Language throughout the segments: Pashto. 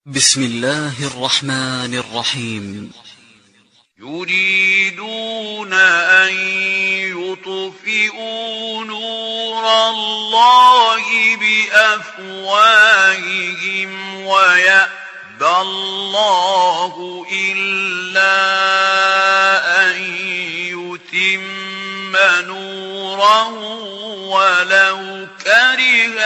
بسم الله الرحمن الرحيم. يريدون أن يطفئوا نور الله بأفواههم ويأبى الله إلا أن يتم نوره ولو كره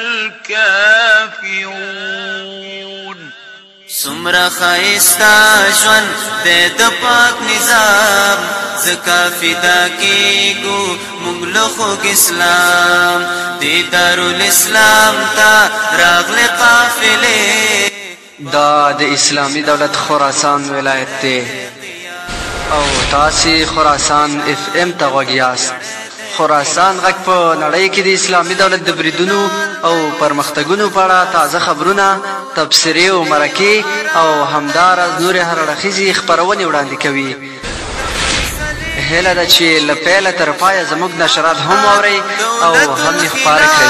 الكافرون. سمرا خائستا جوان د پاک نظام زکا فدا کیگو مغلقو اسلام دی دارالاسلام تا راغل قافلے دا د اسلامی دولت خراسان ولایت دی او تاسی خراسان اف ام تا غوږیاست. خراسان غږ په نړۍ کې د اسلامي دولت د بریدونو او پرمختګونو په اړه تازه خبرونه، تبصرې او مرکې او همداراز نورې هر اړخیزې خپرونې وړاندې کوي. هیله ده چې له پیله تر پایه زموږ نشرات هم واورئ او هم یې خپاره کړئ.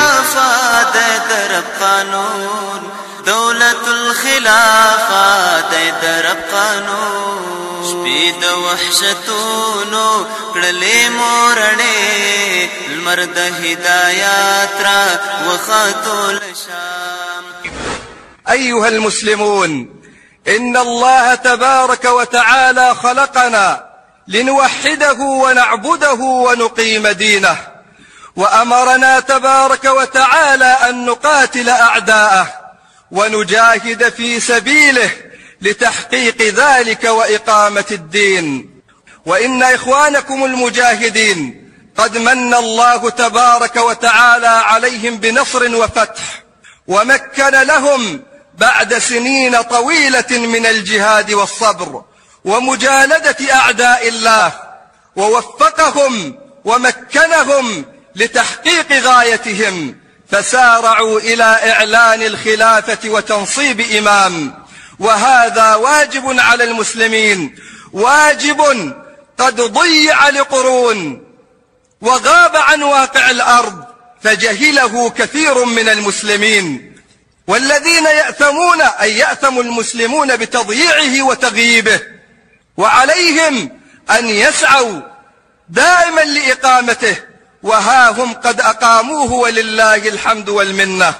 دولت الخلافه د رب قانون شپې د وحشتونو کړلې مورړې لمر د هدایات را وخاتو لشام. أيها المسلمون، إن الله تبارك وتعالى خلقنا لنوحده ونعبده ونقيم دينه، وأمرنا تبارك وتعالى أن نقاتل أعداءه ونجاهد في سبيله لتحقيق ذلك وإقامة الدين. وإن إخوانكم المجاهدين قد من الله تبارك وتعالى عليهم بنصر وفتح، ومكن لهم بعد سنين طويلة من الجهاد والصبر ومجالدة أعداء الله، ووفقهم ومكنهم لتحقيق غايتهم، فسارعوا إلى إعلان الخلافة وتنصيب إمام. وهذا واجب على المسلمين، واجب قد ضيع لقرون وغاب عن واقع الأرض فجهله كثير من المسلمين، والذين يأثمون أي يأثم المسلمون بتضييعه وتغييبه، وعليهم أن يسعوا دائما لإقامته، وها هم قد أقاموه ولله الحمد والمنة.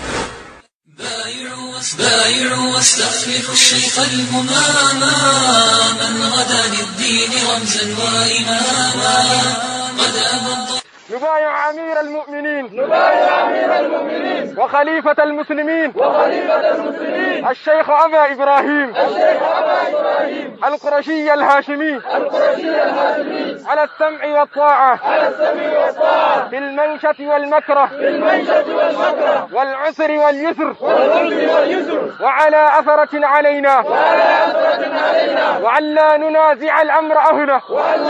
بايعوا واستخلفوا الشيخ الهماما من غدا للدين رمزا وإماما قد أبض. نبايع أمير المؤمنين وخليفة المسلمين الشيخ أبا إبراهيم القرشي الهاشمي على السمع والطاعة في المنشة والمكره والعسر واليسر وعلى أثرة علينا وعلى ننازع الأمر أهله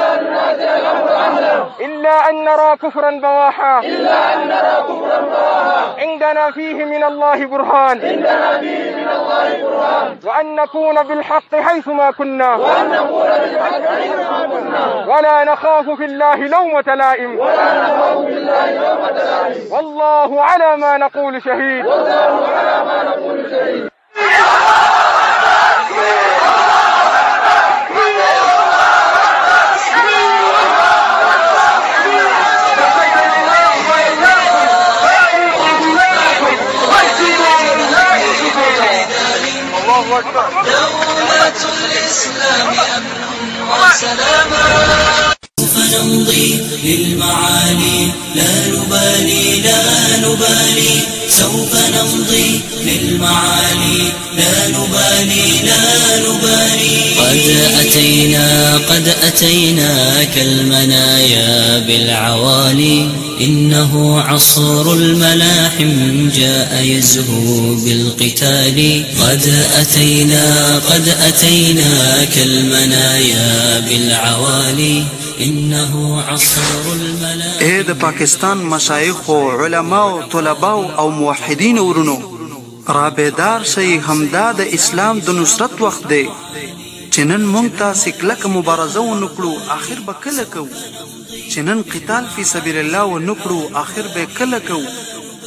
إلا أن نرى كفرا بواحا عندنا فيه من الله برهان وأن نكون بالحق حيثما كنا ولا نخاف في الله لومة لائم والله على ما نقول شهيد. دولة الإسلام أمن وسلاما. سوف نمضي للمعالي لا نبالي لا نبالي، سوف نمضي للمعالي لا نبالي لا نبالي. قد أتينا كالمنايا بالعوالي، إنه عصر الملاحم جاء يزهو بالقتال. قد أتينا كالمنايا بالعوالي، إنه عصر الملاحم. اے د پاکستان مشایخ و علماء و طلباء او موحدین ورونو، رابیدار شي، همدا د اسلام د نصرت وخت دی. چې نن مونږ تاسې کلکه مبارزه ونه کړو، آخر به کله کوو؟ چې نن قتال فی سبیل الله ونه کړو، آخر به کله کوو؟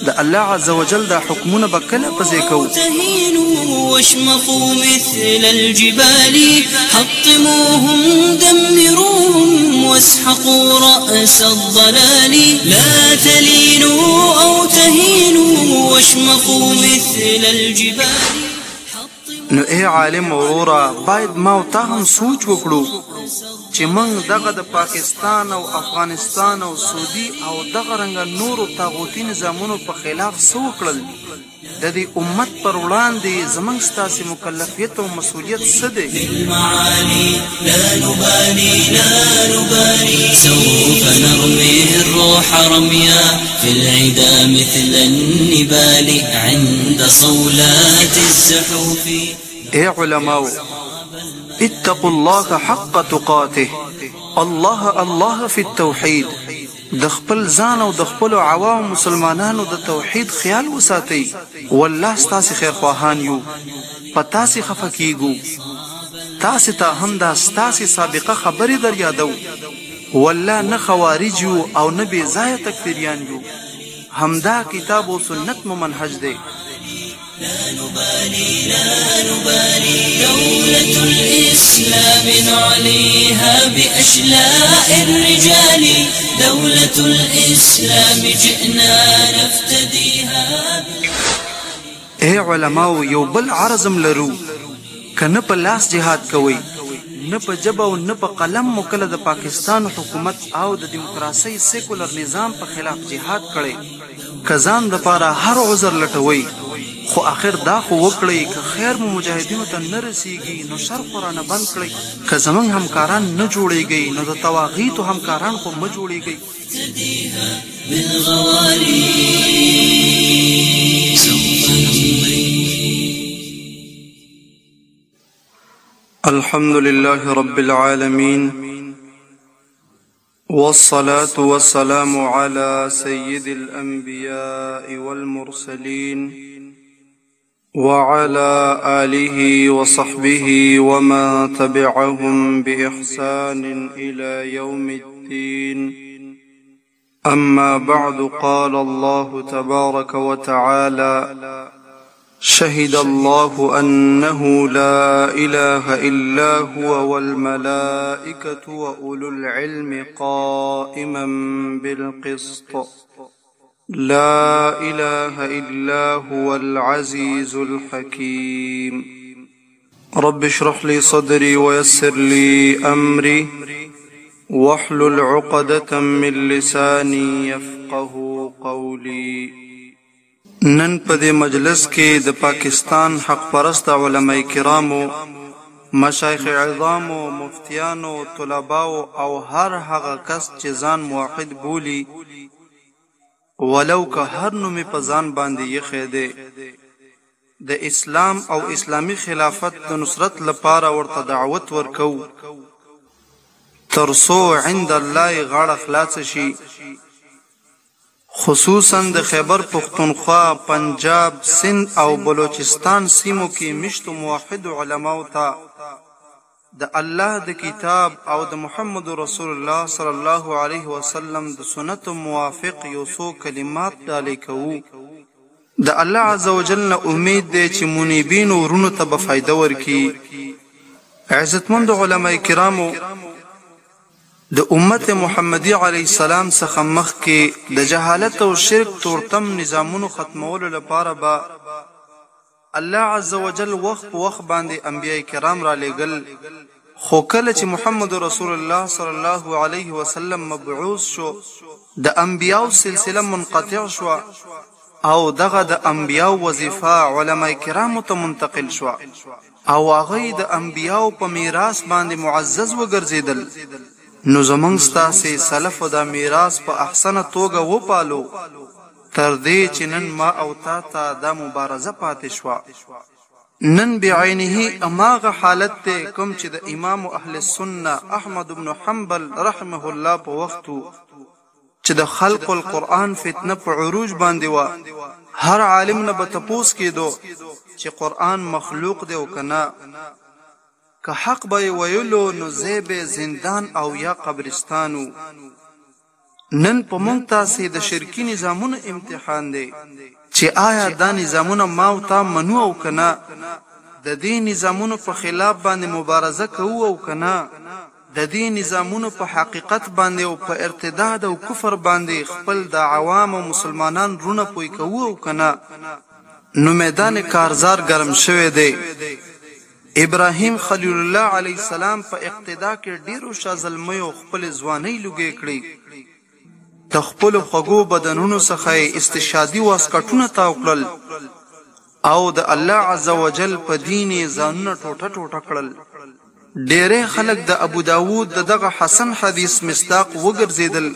د الله عز وجل دا حکمونه به کله پځې کوو. تهينوا واشمخوا مثل الجبال حطموهم دمروهم واسحقوا رأس الضلال لا تلينوا أو تهينوا واشمخوا مثل الجبال. نو ای عالم اورورا باید ما او تا هم سوچ وکړو چې موږ دغه د پاکستان او افغانستان او سعودي او دغه رنګه نورو طاغوتي نظامونو په خلاف څه وکړل. د دې امت پر وړاندې زموږ ستاسې مکلفیت او مسؤلیت څه دی؟ بالمعالي لا نبالي لا نبالي سوف نرمي الروح رميا في العدا مثل النبال عند صولات الزحوف. اے علماء اتقوا الله حق تقاته. الله الله في التوحید. د خپل ځان او د خپل عوام مسلمانانو د توحید خیال وساتئ. والله ستاسې خیرخواهان یو، په تاسې خفه کیږو. تاسې ته هم دا ستاسې سابقه خبرې در یادو. والله نه خوارج یو او نه بې ځایه تکفیریان یو. همدا کتاب و سنت مو منهج دی. لا نبالي لا نبالي دولة الإسلام نعليها بأشلاء الرجال دولة الإسلام جئنا نفتديها. اے علماو یو بل عرضم لرو که نه په لاس جهاد کوئ نه په ژبه او نه په قلم مو کله د پاکستان حکومت او د دیموکراسۍ سیکولر نظام په خلاف جهاد کړی. که ځان دپاره هر عذر لټوئ خو آخر دا خو وکړئ که خیر مو مجاهدینو ته نه رسیږي نو شر خو رانه بند کړئ. که زموږ همکاران نه جوړیږئ نو د طواغیتو همکاران خو مه جوړیږئ. الحمد لله رب العالمين والصلاة والسلام على سيد الأنبياء والمرسلين وعلى آله وصحبه ومن تبعهم بإحسان إلى يوم الدين. أما بعد قال الله تبارك وتعالى شهد الله أنه لا إله إلا هو والملائكة وأولو العلم قائما بالقسط لا إله إلا هو العزيز الحكيم. رب اشرح لي صدري ويسر لي أمري واحلل عقدة من لساني يفقه قولي. نن په دې مجلس کې د پاکستان حق پرست علماء کرامو، مشایخ عظامو، مفتیانو، طلباو او هر هغه کس چې ځان موحد بولی ولو که هر نومې په ځان باندې یخی دی د اسلام او اسلامی خلافت د نصرت لپاره ورته دعوت ورکو ترڅو عند الله غاړه خلاص شي. خصوصا د خیبر پختونخوا، پنجاب، سند او بلوچستان سیمو کې مشتو موحد علماو ته د الله د کتاب او د محمد رسول الله صلی الله علیه وسلم د سنت موافق یو څو کلمات ډالې کوو. د الله عز وجل نه امید دی چې منیبین ورونو ته به فایده ورکي. عزتمند علماء کرامو، د امت محمدی علیه السلام څخه مخکې د جهالت او شرک تورتم نظامونو ختمولو لپاره به الله عز وجل وخت په وخت باندې انبیاء کرام را لېږل. خو کله چې محمد رسول الله صلی الله علیه وسلم مبعوث شو، د انبیاء سلسله منقطع شو او دغه د انبیاء وظیفه علماء کرامو ته منتقل شو او هغه د انبیاء په میراث باندې معزز وګرځیدل. نو زمونږ ستاسې سلفو دا میراث په احسنه توګه وپالو تر دې چې نن ما او تا ته دا مبارزه پاتې شوه. نن بعینه اماغه حالت دی کوم چې د امام اهل السنه احمد بن حنبل رحمه الله په وختو چې د خلق القرآن فتنه په عروج باندې وه. هر عالم نه به تپوس کېدو چې قرآن مخلوق دی او که نه، که حق به ویلو نو زیب زندان او یا قبرستانو. نن په موږ تاسې د شرکي نظامونو امتحان دی چې آیا دا نظامونه ما او تا منو او کنه، د دې نظامونو په خلاف باندې مبارزه کوو او کنه، د دې نظامونو په حقیقت باندې او په ارتداد او کفر باندې خپل د عوام او مسلمانان رونه پوي کوو او کنه. نو میدان کارزار ګرم شوی دی. ابراهیم خلیل الله علیه السلام په اقتدا کې ډیرو شازلمیو خپل ځوانۍ لوګې کړې، د خپل خوږو بدنونو څخه استشهادي واسکټونه تاو کړل او د الله عز وجل په دین یې ځانونه ټوټه ټوټه کړل. ډیری خلک د ابو داود دغه حسن حدیث مصداق وګرځیدل.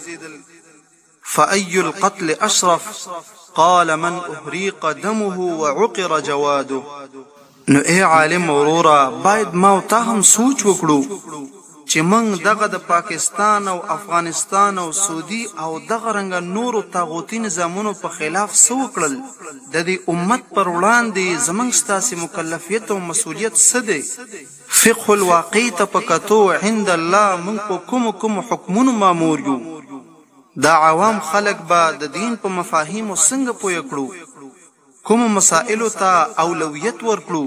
فأي القتل أشرف قال من أهريق دمه وعقر جواده. نو اے عالم ورورا باید ما او تا هم سوچ وکړو چې موږ دغه د پاکستان او افغانستان او سعودي او دغه رنګ نورو طاغوتي نظامونو په خلاف څه وکړل. د دې امت پر وړاندې زموږ ستاسې مکلفیت او مسؤلیت څه دی؟ فقه الواقع ته په کتو عند الله موږ په کومو حکمونو مامور یو. دا عوام خلک به د دین په مفاهیمو څنګه پوه کړو؟ کوم مسائلو ته اولویت ورکړو؟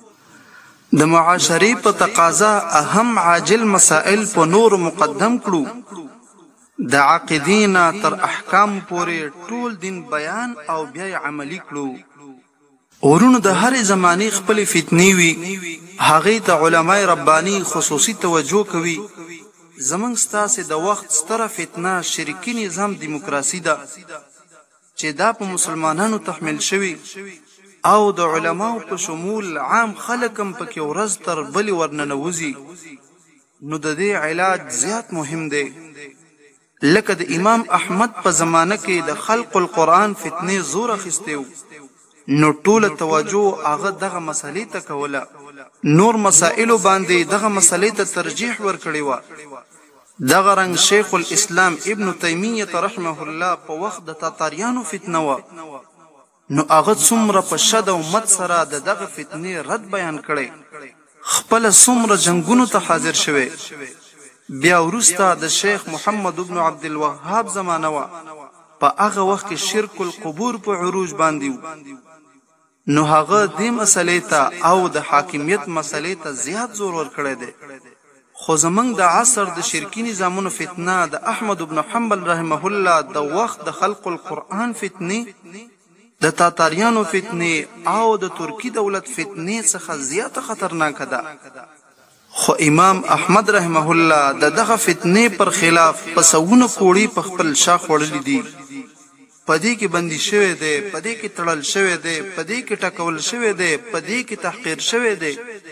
د معاشري په تقاضا اهم عاجل مسائل په نور مقدم کړو. د عقیدینا تر احکام پورې ټول دین بیان او بیا عملی کړو. ورونو د هر زمانه خپل فتنې وي، هغه ته علماء ربانی خصوصي توجه کوي. زمونږ ستاسې د وخت ستره فتنه شرکی نظام دیموکراسي ده چې دا په مسلمانانو تحمیل شوی او د علماو په شمول عام خلکم پکې ورځ تر بلې ورننوځي. نو د دې علاج زیات مهم دی. لکه د امام احمد په زمانه کې د خلق القرآن فتنې زور اخیستیو، نو ټوله توجه هغه دغه مسلې ته کوله، نور مسائلو باندې دغه مسلې ته ترجیح ورکړی و. دغه رنګ شیخ الاسلام ابن تیمیه رحمه الله په وخت د تاتاریانو فتنه و، نو هغه څومره په شد او مد سره د دغه فتنې رد بیان کړي، خپل څومره جنگونو ته حاضر شوی. بیا وروسته د شیخ محمد ابن عبد الوهاب زمانه و، په هغه وخت کې شرک القبور په عروج باندې و، نو هغه دې مسلې ته او د حاکمیت مسلې ته زیات زور ورکړی دی. خو زمونږ د عصر د شرکی نظامونو فتنه د احمد ابن حنبل رحمه الله د وخت د خلق القرآن فتنې، د تاتاریانو فتنې او د ترکی دولت فتنې څخه زیاته خطرناکه ده. خو امام احمد رحمه الله د دغه فتنې پر خلاف په سوونه کوړي په خپل شاخ وړلې دي. پدې کې بندي شوی دی، پدې کې تړل شوی دی، پدې کې ټکول شوی دی، پدې کې تحقیر شوی دی.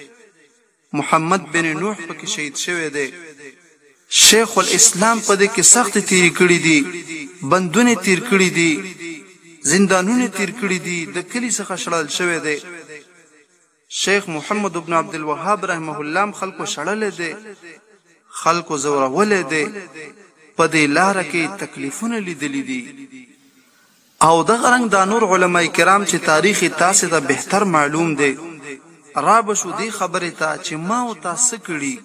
محمد بن نوح پکې شهید شوی دی. شیخ الاسلام پدې کې سخت تیری کړی دي، بندونه تیر کړی دي، زندانونه تیر کړی دي، د کلی څخه شړل شوی دی. شیخ محمد ابن عبد الوهاب رحمه الله خلکو شړل دي، خلکو زورول دي، پدې لار کې تکلیفونه لیدل دي. او دغه رنګ د نور علماء کرام چې تاریخ تاسو ته بهتر معلوم دی، را بشو دی خبره ته چې ما او تاسو کړي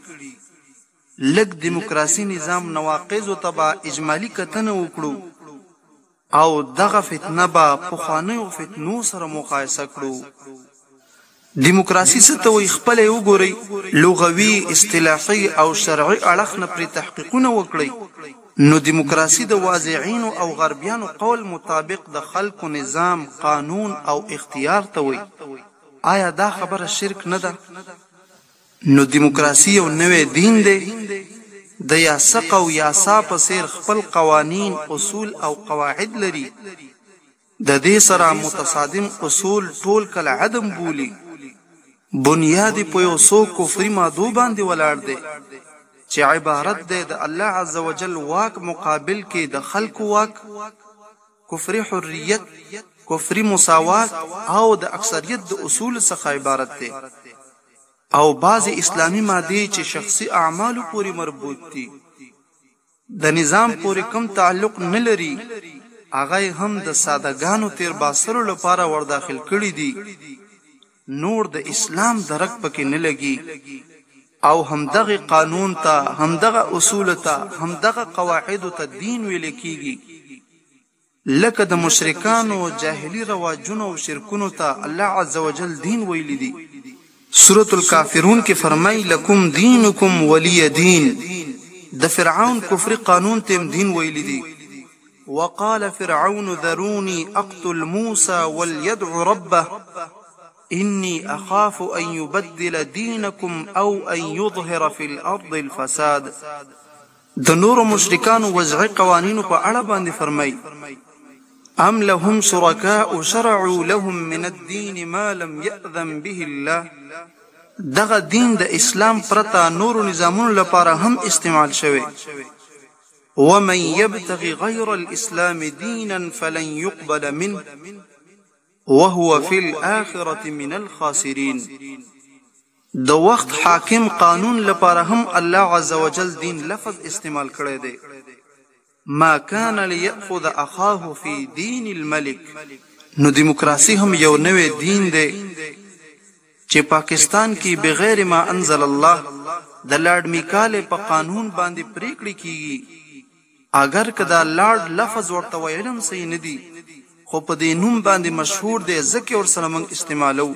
لګ دیموکراسي نظام نواقض او تبع اجمالی کتنه وکړو او دغه فتنه به پخوانیو فتنو سره مقایسه کړو. دیموکراسي څه ته وایي خپل وګورئ، لغوي، اصطلاحي او شرعي اړخ نه پرې تحقیقونه وکړئ. نو دیموکراسي د واضعین او غربیانو قول مطابق د خلکو نظام، قانون او اختیار ته وایي. آیا دا خبره شرک نه ده؟ نو دیموکراسي یو نوې دین دی، د یاسق او یاسا په څیر خپل قوانین، اصول او قواعد لري. د دې سره متصادم اصول ټول کله عدم بولی. بنیاد په یو څو کفري مادو باندې ولاړ دی چې عبارت دی د الله عز وجل واک مقابل کې د خلکو واک، کفري حریت، کفري مساوات او د اکثریت د اصول څخه عبارت دی. او بعض اسلامی مادي چې شخصي اعمالو پورې مربوط دي، د نظام پورې کم تعلق نه لري، هغه هم د سادهګانو تیر باسرو لپاره ور داخل کړي دي. نور د اسلام درک پکې نه لګي. او همدغه قانون ته، همدغه اصول ته، همدغه قواعد ته دین ویل کیږي. لکه د مشرکانو جاهلی رواجونو او شرکونو ته الله عزوجل دین ویل دي. سورۃ الکافرون کې فرمای لکم دینکم ولی دین. د فرعون کفر قانون ته دین ویل دي. وقال فرعون ذروني اقتل موسى وليدع ربه إني أخاف أن يبدل دينكم أو أن يظهر في الأرض الفساد. د نور مشرکان وضعي قوانینو په اړه باندې فرمای ام لهم شركاء شرعوا لهم من الدين ما لم يأذن به الله. دغه دین د اسلام پرته نور نظامونو لپاره هم استعمال شوی. ومن يبتغي غير الإسلام دينا فلن يقبل منه وهو في الآخرة من الخاسرين. د وخت حاکم قانون لپاره هم الله عزوجل دین لفظ استعمال کړی دی. ما كان ليأخذ أخاه في دين الملك. نو دیموکراسي هم یو نوې دین دی چې پاکستان کې بغیر ما انزل الله د لارډ میکاله په قانون باندې پریکړې کیږي. اگر کدا لارډ لفظ ورته ویلم صحیح نه دی خو په دې نوم باندې مشهور دی ځکه ورسره موږ استعمالو.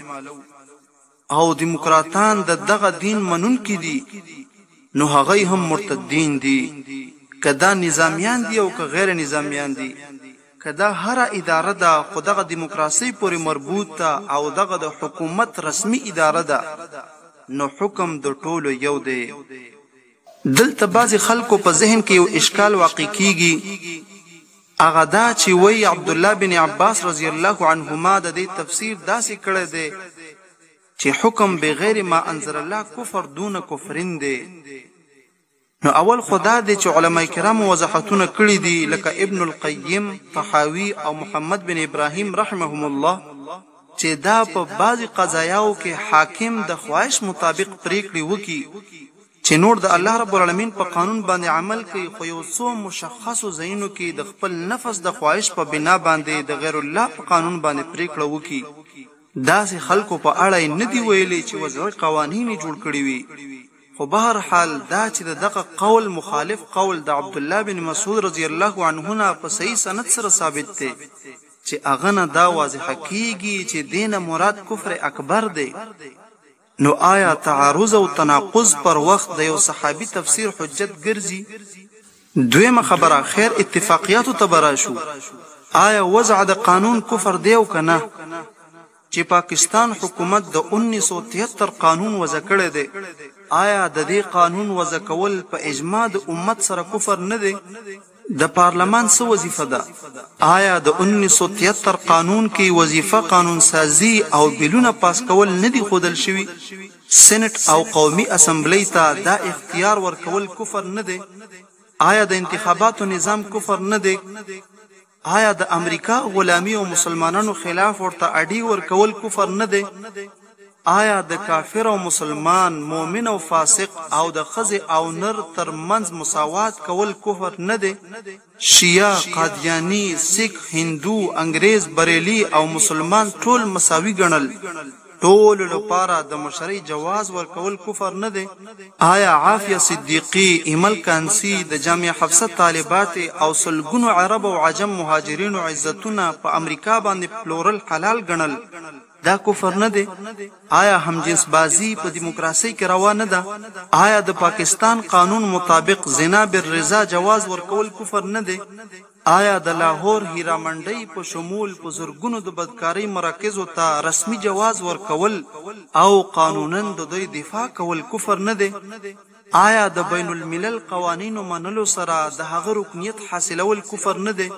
او دیموکراتان د دغه دین منونکي دي نو هغه هم مرتدین دي. کدا نظامیان دي او که غیر نظامیان دي، کدا هر اداره ده خو دغه دیموکراسي پورې مربوط ده او دغه د حکومت رسمي اداره ده نو حکم د ټولو یو دی. دلته بعضې خلکو په ذهن کې یو اشکال واقع کیږي. هغه دا چې وی عبد الله بن عباس رضی الله عنهما د دې تفسیر داسې کړی دی چې حکم بغیر ما انزل الله کفر دون کفرین دی. نو اول خدا دی چې علماء کرام وضاحتونه کړي دي لکه ابن القیم، طحاوی او محمد بن ابراهیم رحمهم الله چې دا په بعضی قضایاو کې حاکم د خواهش مطابق پریکړې وکړي چې نور د الله رب العالمین په قانون باندې عمل کوي خو یو څو مشخصو ځایونو کې د خپل نفس د خواهش په بنا باندې د غیر الله په قانون باندې پریکړه وکړي. داسې خلکو په اړه نه دی ویلي چې وضعي قوانین جوړ کړي وي. خو بهر حال دا چې دغه قول مخالف قول د عبد الله بن مسعود رضی الله عنه نه په صحیح سند سره ثابت دی چې هغه نه دا واضح کیږي چې دینه مراد کفر اکبر دی. نو آیا تعارض او تناقض پر وخت د یو صحابي تفسیر حجت ګرځي؟ دویمه خبره خیر اتفاقیاتو ته براشو. آیا وضع د قانون کفر دی او کنه؟ چې پاکستان حکومت د 1973 قانون وضع کړی دی، آیا د دې قانون وضع کول په اجماع د امت سره کفر نه دی؟ د پارلمان څه وظیفه ده؟ آیا د 1973 قانون کې وظیفه قانون سازی او بیلونه پاس کول نه دی ښودل شوي؟ سینټ او قومي اسمبلی ته دا اختیار ورکول کفر نه دی؟ آیا د انتخاباتو نظام کفر نه دی؟ آیا د امریکا غلامی او مسلمانانو خلاف ورته اډی ورکول کفر نه دی؟ آیا د کافر او مسلمان، مؤمن او فاسق او د ښځې او نر ترمنځ مساوات کول کفر نه دی؟ شیعه، قادیانی، سیک، هندو، انګریز، بریلی او مسلمان ټول مساوي ګڼل، ټول لپاره د مشرعي جواز ورکول کفر نه دی؟ آیا عافیه صدیقی، ایمل کانسی، د جامعه حفصه طالبات او سلګونو عرب او عجم مهاجرینو عزتونه په امریکا باندې پلورل حلال ګڼل دا کفر نه دی؟ آیا همجنس بازی په دیموکراسي کې روا نه ده؟ آیا د پاکستان قانون مطابق زنا بالرضا جواز ورکول کفر نه دی؟ آیا د لاهور هیرا منډۍ په شمول په زرګونو د بدکارۍ مراکزو ته رسمي جواز ورکول او قانونا د دوی دفاع کول کفر نه دی؟ آیا د بین الملل قوانینو منلو سره د هغه رکنیت حاصلول کفر نه دی؟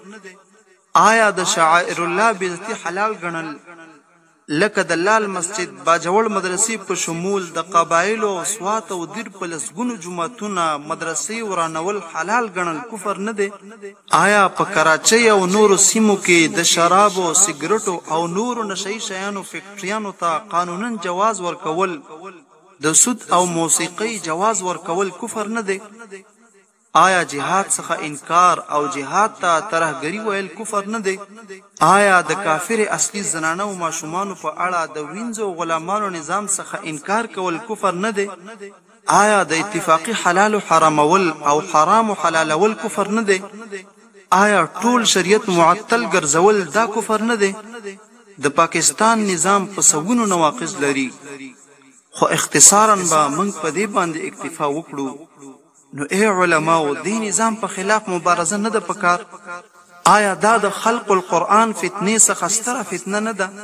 آیا د شعائر الله بیزتی حلال ګڼل لکه د لال مسجد، باجوړ مدرسې په شمول د قبایلو او سوات او دیر په لسګونو جوماتونه مدرسې ورانول حلال ګڼل کفر نه دی؟ آیا په کراچۍ او نورو سیمو کې د شرابو، سګرټو او نورو نشهیي شیانو فیکټریانو ته قانونا جواز ورکول، د سود او موسیقۍ جواز ورکول کفر نه دی؟ آیا جهاد څخه انکار او جهاد ته ترهګری ویل کفر نه دی؟ آیا د کافر اصلي زنانه او ماشومانو په اړه د وینځو غلامانو نظام څخه انکار کول کفر نه دی؟ آیا د اتفاقی حلال و حرامول او حرام و حلالول کفر نه دی؟ آیا ټول شریعت معطل ګرځول دا کفر نه دی؟ د پاکستان نظام په سوونو نواقض لري، خو اختصارا به موږ په دې باندې اکتفا وکړو. نو ای علماو، دې نظام په خلاف مبارزه نه ده پکار؟ آیا دا د خلق القرآن فتنې څخه ستره فتنه نه ده؟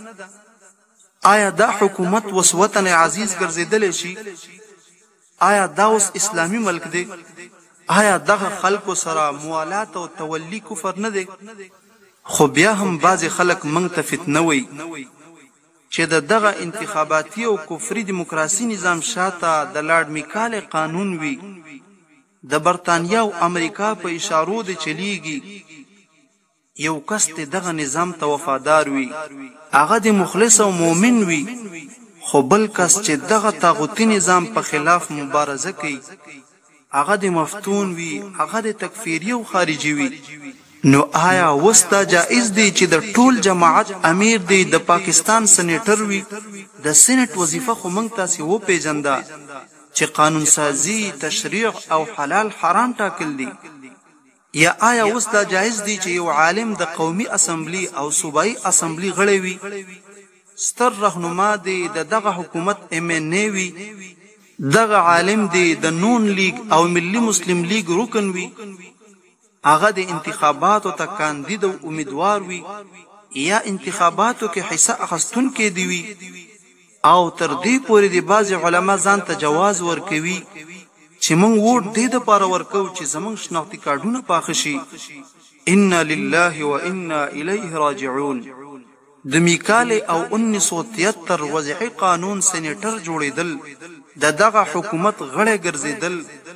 آیا دا حکومت وس وطن عزیز ګرځېدلی شي؟ آیا دا اوس اسلامی ملک دی؟ آیا دغه خلکو سره موالات او تولی کفر نه دی؟ خو بیا هم بعضې خلک موږ ته فتنه وایي چې د دغه انتخاباتي او کفري دیموکراسي نظام شاته د لارډ میکالې قانون وي، د برطانیا او امریکا په اشارو د چلیږي. یو کس دغه نظام ته وفادار وي، هغه د مخلص او مؤمن وي، خو بل کس چې دغه طاغوتي نظام په خلاف مبارزه کوي هغه د مفتون وي، هغه د تکفیری او خارجي وي. نو آیا اوس دا جائز دی چې د ټول جماعت امیر دی د پاکستان سېنیټر وي؟ د سېنیټ وظیفه خو موږ تاسې وپېژنده چې قانون سازي، تشریع او حلال حرام ټاکل دي. یا آیا اوس دا جائز دی چې یو عالم د قومي اسمبلی او صوبایي اسمبلی غړی وي، ستر رهنما دی د دغه حکومت MNA وي، دغه عالم دی د نون لیگ او ملی مسلم لیگ رکن وي، هغه د انتخاباتو ته کاندید او امیدوار وي، یا انتخاباتو کې حصہ اخیستونکی دی وي، او تر دې پورې د بعضې علما ځان ته جواز ورکوي چې موږ ووټ دې دپاره ورکوو چې زموږ شناختي کارډونه پاخه شي. انا لله و انا الیه راجعون. د میکالې او 1973 وضعي قانون سېنیټر جوړېدل، د دغه حکومت غړی ګرځېدل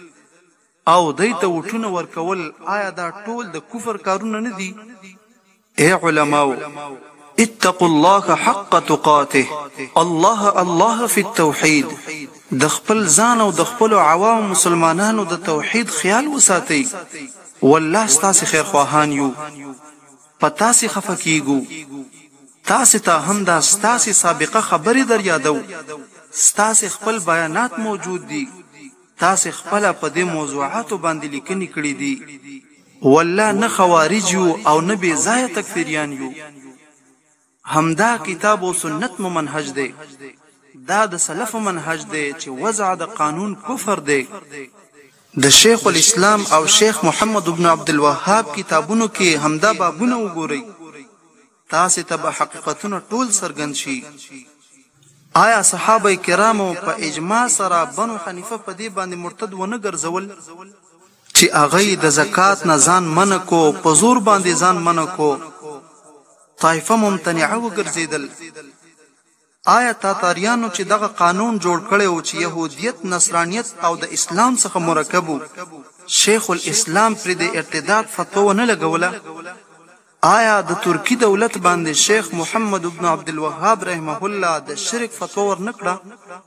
او دوی ته ووټونه ورکول، آیا دا ټول د کفر کارونه نه دي؟ ای علماو، اتقوا الله حق تقاته. الله الله فی التوحید. د خپل ځان او د خپلو عوام مسلمانانو د توحید خیال وساتئ. والله ستاسې خیرخواهان یو، په تاسې خفه کیږو. تاسې ته هم دا ستاسې سابقه خبرې در یادو، ستاسې خپل بیانات موجود دي، تاسې خپله په دې موضوعاتو باندې لیکنې کړي دي. والله نه خوارج یو او نه بې ځایه تکفیریان یو. همدا کتاب و سنت مو منهج دی، دا د سلف منهج دی چې وضع د قانون کفر دی. د شیخ الاسلام او شیخ محمد ابن عبدالوهاب کتابونو کې همدا بابونه وګورئ، تاسې ته به حقیقتونه ټول څرګند شي. آیا صحابه کرامو په اجماع سره بنو حنیفه په دې باندې مرتد ونه ګرځول چې هغه د زکات نه ځان منع کو، په زور باندې ځان منع کو، طایفه ممتنعه وګرځېدل؟ آیا تاتاریانو چې دغه قانون جوړ کړی و چې یهودیت، نصرانیت او د اسلام څخه مرکب و، شیخ الاسلام پرې د ارتداد فتوا ونه لګوله؟ آیا د ترکی دولت باندې شیخ محمد ابن عبدالوهاب رحمه الله د شرک فتوا ورنکړه؟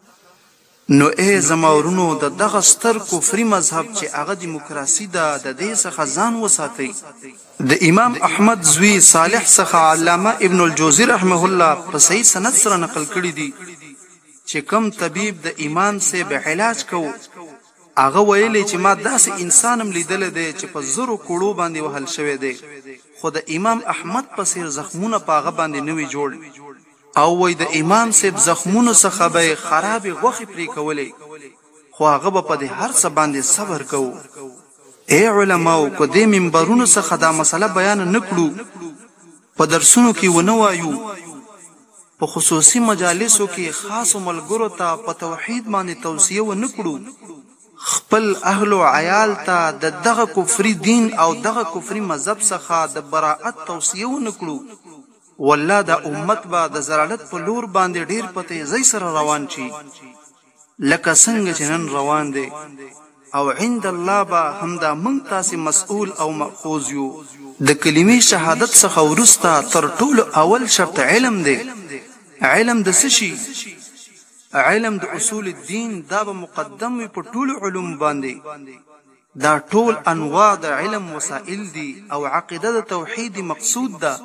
نو ای زما ورونو، د دغه ستر کفري مذهب چې هغه دیموکراسي ده، د دې څخه ځان وساتئ. د امام احمد زوی صالح څخه علامه ابن الجوزی رحمه الله په صحیح سند سره نقل کړي دي چې کم طبیب د ایمان صاحب علاج کو، هغه ویلی چې ما داسې انسانم لیدلی دی چې په زرو کوړو باندې وهل شوی دی، خو د امام احمد په څېر زخمونه په هغه باندې نه وي جوړ، او وی د امام صاحب زخمونو څخه به خرابې غوښې پرې کولې، خو هغه به په دې هر څه باندې صبر کوو. ای علماو، که دې منبرونو څخه دا مسله بیان نه کړو، په درسونو کې ونه وایو، په خصوصي مجالسو کې خاصو ملګرو ته په توحید باندې توصیه ونه کړو، خپل اهل او عیال ته د دغه کفري دین او دغه کفري مذهب څخه د براءت توصیه ونه کړو، والله دا امت به د زلالت په لور باندې ډیر په تیزۍ سره روان شي، لکه څنګه چې نن روان دی. او عند الله به همدا موږ تاسې مسئول او مأخوذ یو. د کلمې شهادت څخه وروسته تر ټولو اول شرط علم دی. علم د څه شي؟ علم د اصول الدین، دا به مقدم وي په ټولو علوم باندې. دا ټول انواع د علم وسائل دي او عقیده د توحید مقصود ده.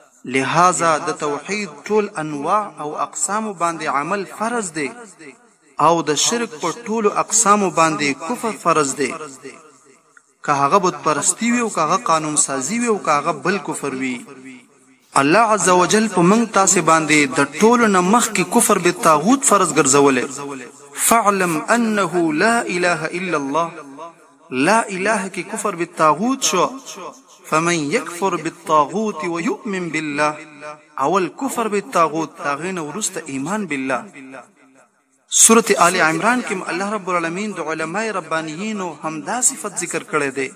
لہذا د توحید ټول انواع او اقسام باندې عمل فرض دی. او د شرک په ټولو اقسامو باندې کفر فرض دی، که هغه بت پرستی وي او که هغه قانون سازی وي او که هغه بل کفر وي. الله عز وجل په موږ تاسې باندې د ټولو نه مخکې کفر بالطاغوت فرض ګرځولی. فاعلم انه لا اله الا الله، لا اله کې کفر بالطاغوت شو. فمن يكفر بالطاغوت ويؤمن بالله، اول کفر بالطاغوت تاغین ورسته ایمان بالله. سورة آل عمران کې الله رب العالمین د علماء ربانیینو همدا صفت ذکر کړی دی.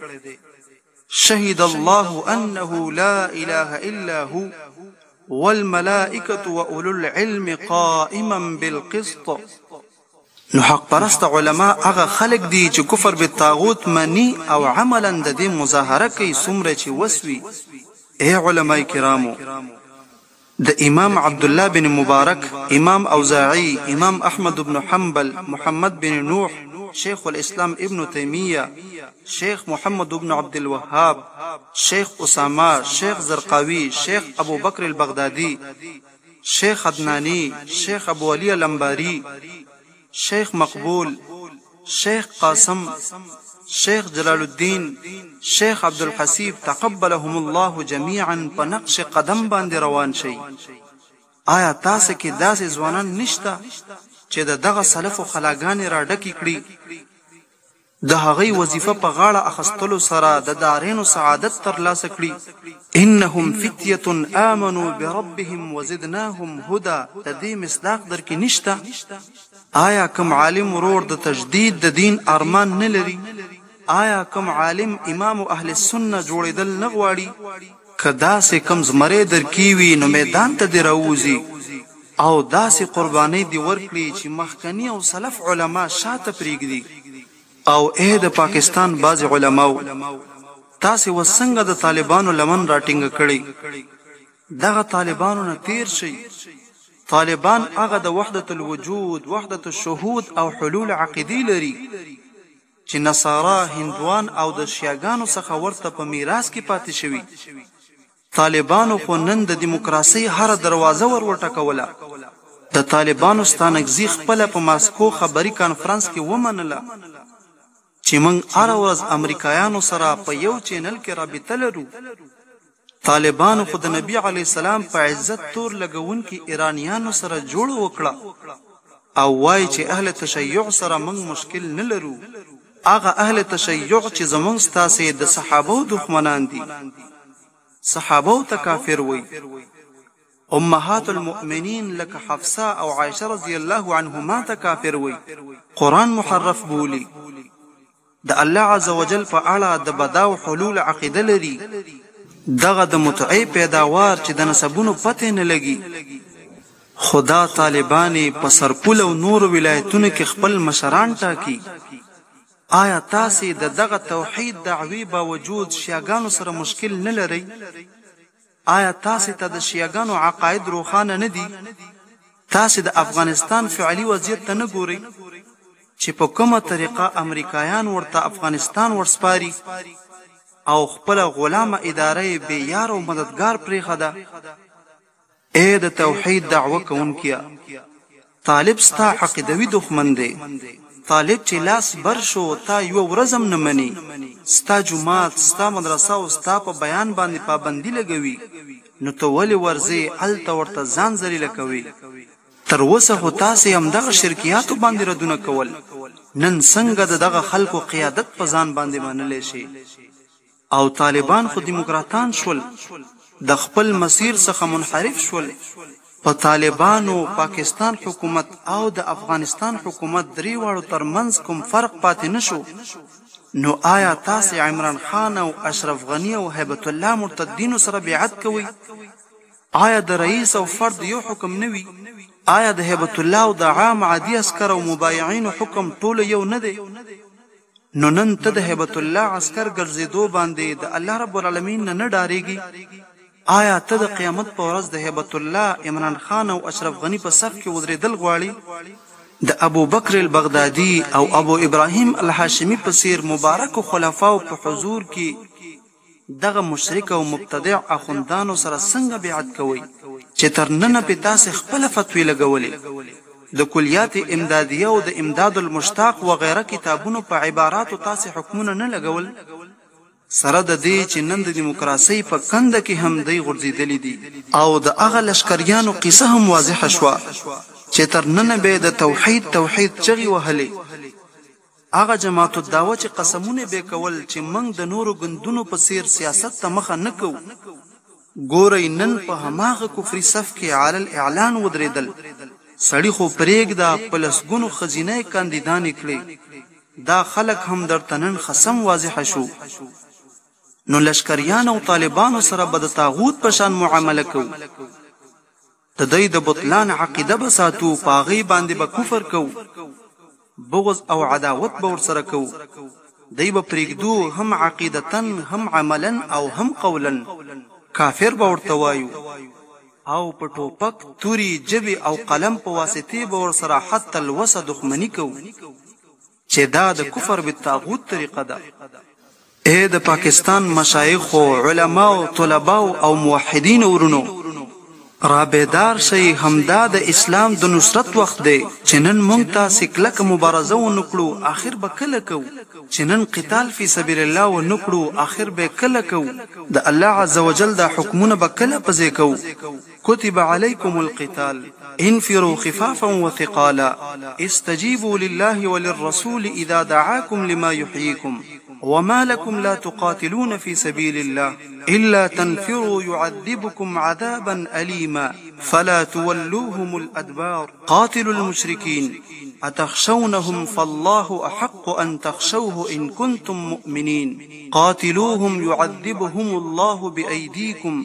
شهد الله انه لا اله الا هو والملائکة واولو العلم قائما بالقسط. نو حق پرست علماء هغه خلق دي چې کفر بالطاغوت منی او عملا د دې مظاهره کوي څومره چې وسوي. اے علماء کرامو، د امام عبد الله بن مبارک، امام اوزاعی، امام احمد بن حنبل، محمد بن نوح، شیخ الاسلام ابن تیمیہ، شیخ محمد بن عبد الوهاب، شیخ اسامہ، شیخ زرقاوی، شیخ ابو بکر البغدادی، شیخ عدنانی، شیخ ابو علی الانباری، شیخ مقبول، شیخ قاسم، شیخ جلال الدین، شیخ عبدالحسیب تقبلهم الله جميعا په نقش قدم باندې روان شي. آیا تاسو کې داسې ځوانان نشته چې دغه سلف او خلاګانې را ډکې کړي، د هغې وظیفه په غاړه اخستلو سره د دارینو سعادت ترلاسه کړي؟ انهم فتیة آمنوا بربهم وزدناهم هدى، د دې مصداق در کې نشته؟ آیا کوم عالم ورور د تجدید د دین ارمان نه لري؟ آیا کوم عالم امام اهل السنه جوړېدل نه غواړي؟ که داسې کم زمری در کې وي نو میدان ته دې راوځي او داسې قربانۍ دې ورکړي چې مخکني او سلف علما شاته پرېږدي. او اے د پاکستان بعض علماو، تاسې وسنګه د طالبانو لمن راټینګه کړي؟ دغه طالبانو نه تیر شي. طالبان هغه د وحدت الوجود، وحدت الشهود او حلول عقیدی لري چې نصارا، هندوان او د شیعاګانو څخه ورته په میراث کې پاتې شوي. طالبانو خو نن د دیموکراسۍ هر دروازه ور وټکوله. د طالبانو ستانکزي خپله په ماسکو خبري کانفرنس کې ومنله چې موږ هره ورځ امریکایانو سره په یو چینل کې رابطه لرو. طالبانو خو د نبی علیه السلام په عزت تور لګونکي ایرانیانو سره جوړ وکړه او وایي چې اهل تشیع سره موږ مشکل نه لرو. هغه اهل تشیع چې زموږ ستاسې د صحابو دښمنان دي، صحابو ته کافر وي. امهات المؤمنین لکه حفصه او عائشه رضی الله عنهما ته کافر وي. قرآن محرف بولی. د الله عز وجل په اړه د بداو حلول عقیده لري. دغه د متعی پیداوار چې د نسبونو پته نه لګي. خدا طالبانی په سرپل او نور ولایتونو کې خپل مشران ټاکي. آیا تاسې د دغه توحید دعوی باوجود شیعاګانو سره مشکل نه لرئ؟ آیا تاسې ته د شیعاګانو عقاید روښانه نه دي؟ تاسې د افغانستان فعلي وضعیت ته نه ګورئ چې په کومه طریقه امریکایان ورته افغانستان ورسپاري او خپل غلامه اداره بې یار او مددگار پرېښوده؟ اے د توحید دعوه کوونکیه، طالب ستا عقیدوي دښمن دی. طالب چې لاس بر شو تا یو ورځم نه مني، ستا جومات، ستا مدرسه او ستا په بیان باندې پابندي لګوي، نو ته ولې ورځې هلته ورته ځان ذلیله کوي؟ تر اوسه خو تاسې همدغه شرکیاتو باندې ردونه کول، نن څنګه د دغه خلکو قیادت په ځان باندې منلی شي؟ او طالبان خو دیموکراتان شول، د خپل مسیر څخه منحرف شول. په طالبانو، پاکستان حکومت او د افغانستان حکومت درې واړو ترمنځ کوم فرق پاتې نشو. نو آیا تاسې عمران خان او اشرف غنی او هیبت الله مرتدینو سره بیعت کوئ؟ آیا د رئیس او فرد یو حکم نه وي؟ آیا د هیبت الله او د عام عادي عسکر او مبایعینو حکم ټول یو نه دی؟ نو نن ته د هیبت الله عسکر ګرځېدو باندې د الله رب العالمین نه ډارېږي؟ آیا ته د قیامت په ورځ د هیبت الله، عمران خان او اشرف غنی په صف کې ودرېدل غواړي؟ د ابو بکر البغدادي او ابو ابراهیم الهاشمي په څیر مبارکو خلفاو په حضور کې دغه مشرک او مبتدع اخوندانو سره څنګه بیعت کوئ چې تر ننه په تاسې خپله فتوی لګولې؟ د کلیات امدادیه او د امداد المشتاق وغیره کتابونو په عباراتو تاسې حکمونه نه لګول، سره د دې چې نن د دیموکراسۍ په کنده کې هم دی غورځېدلي دي او د هغه لشکریانو قصه هم واضحه شوه چې تر ننه به د توحید چغې وهلې. هغه جماعت الدعوه چې قسمونه به کول چې موږ د نورو ګوندونو په څیر سیاست ته مخه نه کوو، ګورئ نن په هماغه کفري صف کې علی الاعلان ودرېدل. سړي خو پرېږده په لسګونو ښځینه کاندیدانې کړې. دا خلک هم درته نن خصم واضحه شو. نو لشکریان او طالبانو سره به د طاغوت په شان معامله کوو. د دوی د بطلان عقیده به ساتو، په هغې باندې به کفر کوو، بغض او عداوت به ورسره کوو. دوی به پرېږدو هم عقیدتن هم عملا او هم قولا. کافر به ورته وایو او په ټوپک توري ژبې او قلم په واسطې به ورسره حتی الوسه دښمني کوو چې دا د کفر بالطاغوت طریقه ده. اے د پاکستان مشایخو، علماو، طلباو او موحدین ورونو، را بیدار شئ، همدا د اسلام د نصرت وخت دی چې نن موږ تاسې کلکه مبارزه ونه کړو، آخر به کله کوو؟ چې نن قتال فی سبیل الله ونه کړو، آخر به کله کوو؟ د الله عز وجل دا حکمونه به کله پځې کوو؟ كتب عليكم القتال انفروا خفافا وثقالا استجيبوا لله وللرسول إذا دعاكم لما يحييكم وما لكم لا تقاتلون في سبيل الله إلا تنفروا يعذبكم عذابا أليما فلا تولوهم الأدبار قاتلوا المشركين أتخشونهم فالله أحق أن تخشوه إن كنتم مؤمنين قاتلوهم يعذبهم الله بأيديكم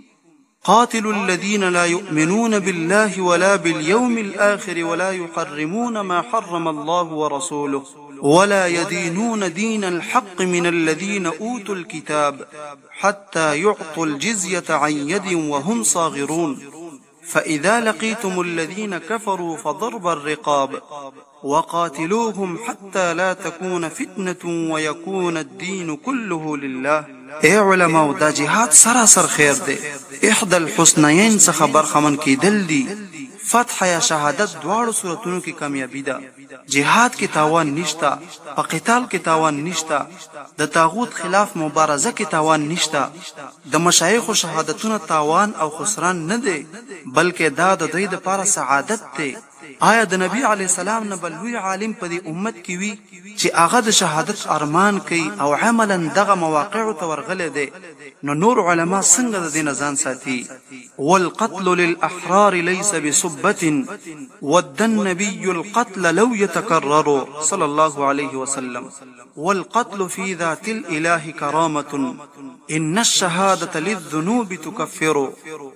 قاتلوا الذين لا يؤمنون بالله ولا باليوم الآخر ولا يحرمون ما حرم الله ورسوله ولا يدينون دين الحق من الذين أوتوا الكتاب حتى يعطوا الجزية عن يد وهم صاغرون فإذا لقيتم الذين كفروا فضرب الرقاب وقاتلوهم حتى لا تكون فتنة ويكون الدين كله لله. اے علماء، دا جهاد سراسر خیر دی. احدى الحسنین څخه برخمن کېدل دي. فتح یا شهادت دواړو صورتونو کې کامیابی ده. جهاد کې تاوان نشتا، په قتال کې تاوان نشتا، د طاغوت خلاف مبارزه کې تاوان نشتا. د مشایخ شهادتونو تاوان او خسران نه دی، بلکې دا د دوی لپاره سعادت دی. آیا د نبی علی السلام نه بل لوی عالم په دې امت کې وي چې هغه د شهادت ارمان کوي او عملا دغه مواقع ته ورغلی دی؟ نو نور علما څنګه د دې نه ځان ساتي؟ والقتل للأحرار ليس بسبة ود النبي القتل لو يتكرر صلى الله عليه وسلم والقتل في ذات الإله كرامة إن الشهادة للذنوب تكفر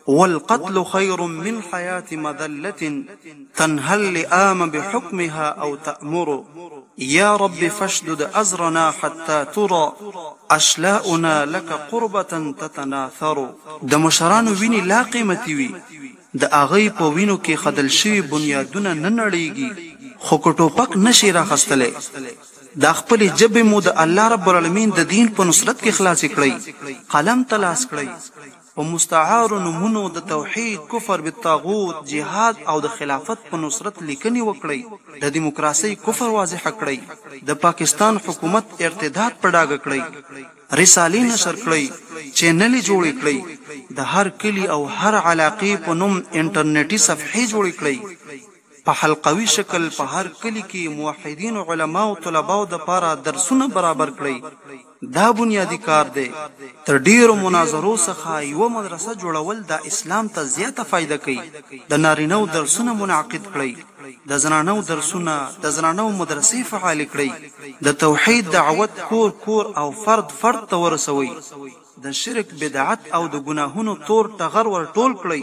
والقتل خير من حياة مذلة تنهى اللئام بحكمها أو تأمر يا رب فاشدد أزرنا حتى ترى أشلاؤنا لك قربة تتناثر. د مشرانو ویني لا قیمتي وي، د هغوی په وینو کې خدل شوي بنیادونه نه نړیږي، خو که ټوپک نشي راخستلی. دا خپلې ژبې مو د الله رب العالمین د دین په نصرت کې خلاصې کړئ، قلم ته لاس کړئ، په مستعار نومونو د توحید، کفر بالطاغوت، جهاد او د خلافت په نصرت لیکنې وکړئ، د دیموکراسۍ کفر واضح کړئ، د پاکستان حکومت ارتداد په ډاګه کړئ، رسالې نشر کړئ، چینلې جوړې کړئ، د هر کلي او هر علاقې په نوم انټرنیټي صفحې جوړې کړئ، په حلقوي شکل په هر کلی کې موحدین علما او طلباو د پاره درسونه برابر کړئ. دا بنیادی کار دی. تر ډیرو مناظرو څخه یو مدرسه جوړول د اسلام ته زیاته فائدہ کوي. د نارینه‌و درسونه منعقد کړئ، د زنانو درسونه، د زنانو مدرسې فعال کړئ، د توحید دعوت کور کور او فرد فرد ته ورسوي، د شرک، بدعت او د ګناهونو تور ټغر ور ټول کړئ،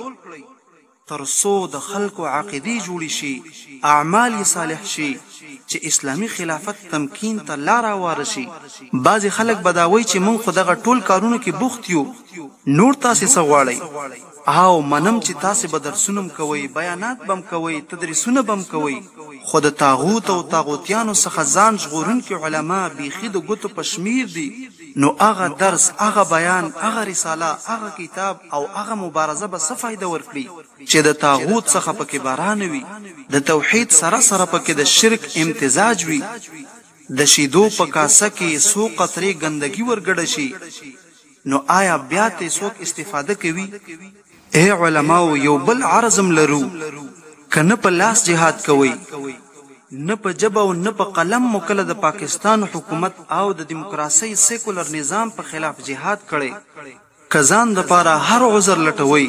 ترڅو د خلکو عقیدې جوړې شي، اعمال صالح شي، چې اسلامی خلافت تمکین ته لار هواره شي. بعضې خلک به دا وایي چې موږ خو دغه ټول کارونو کې بوخت یو، نور تاسې څه غواړئ؟ او منم چې تاسې به درسونه هم کوئ، بیانات به هم کوئ، تدریسونه به هم کوئ، خو د طاغوت او طاغوتیانو څخه ځان ژغورونکي علما بیخي د ګوتو په شمیر دي. نو هغه درس، هغه بیان، هغه رساله، هغه کتاب او هغه مبارزه به څه فایده ورکړي چې د طاغوت څخه پکې باران وي، د توحید سره سره پکې د شرک امتزاج وي، د شیدو په کاسه کې څو قطرې ګندګي ورګډه شي، نو آیا بیا ته څوک استفاده کوي؟ اے علماو، یو بل عرضم لرو، که نه په لاس جهاد کوي، نه په جبه او نه په قلم مو کله د پاکستان حکومت او د دیموکراسۍ سیکولر نظام په خلاف جهاد کړي، که ځان دپاره هر عذر لټوي،